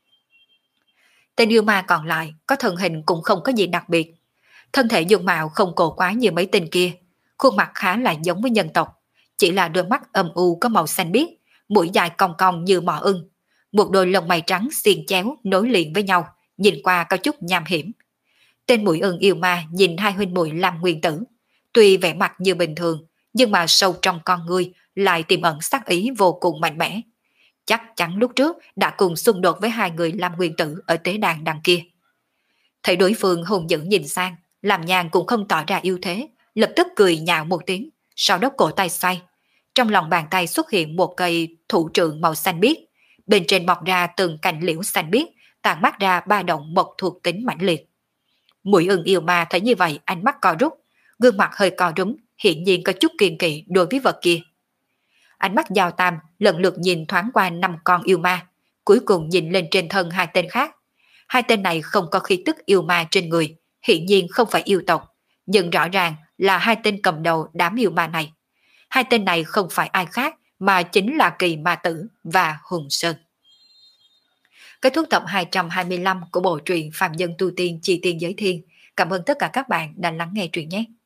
A: Tên yêu ma còn lại có thân hình cũng không có gì đặc biệt, thân thể dung mạo không cổ quái như mấy tên kia, khuôn mặt khá là giống với nhân tộc, chỉ là đôi mắt âm u có màu xanh biếc, mũi dài cong cong như mỏ ưng, một đôi lông mày trắng xiên chéo nối liền với nhau, nhìn qua có chút nham hiểm. Tên mũi ưng yêu ma nhìn hai huynh muội Lam Nguyên Tử, tuy vẻ mặt như bình thường, nhưng mà sâu trong con ngươi lại tiềm ẩn sát ý vô cùng mạnh mẽ. Chắc chắn lúc trước đã cùng xung đột với hai người Lam Nguyên Tử ở tế đàn đằng kia. Thấy đối phương hùng dữ nhìn sang, Làm Nhàn cũng không tỏ ra yếu thế, lập tức cười nhạo một tiếng, sau đó cổ tay xoay. Trong lòng bàn tay xuất hiện một cây thủ trượng màu xanh biếc, bên trên mọc ra từng cành liễu xanh biếc, tàn mắt ra ba động mộc thuộc tính mãnh liệt. Mũi ưng yêu ma thấy như vậy, ánh mắt co rút, gương mặt hơi co rúm, hiện nhiên có chút kiêng kỵ đối với vật kia. Ánh mắt Giao Tam lần lượt nhìn thoáng qua năm con yêu ma, cuối cùng nhìn lên trên thân hai tên khác. Hai tên này không có khí tức yêu ma trên người, hiện nhiên không phải yêu tộc, nhưng rõ ràng là hai tên cầm đầu đám yêu ma này. Hai tên này không phải ai khác mà chính là Kỳ Ma Tử và Hùng Sơn. Kết thúc tập hai trăm hai mươi lăm của bộ truyện Phạm Nhân Tu Tiên Chi Tiên Giới Thiên. Cảm ơn tất cả các bạn đã lắng nghe truyện nhé.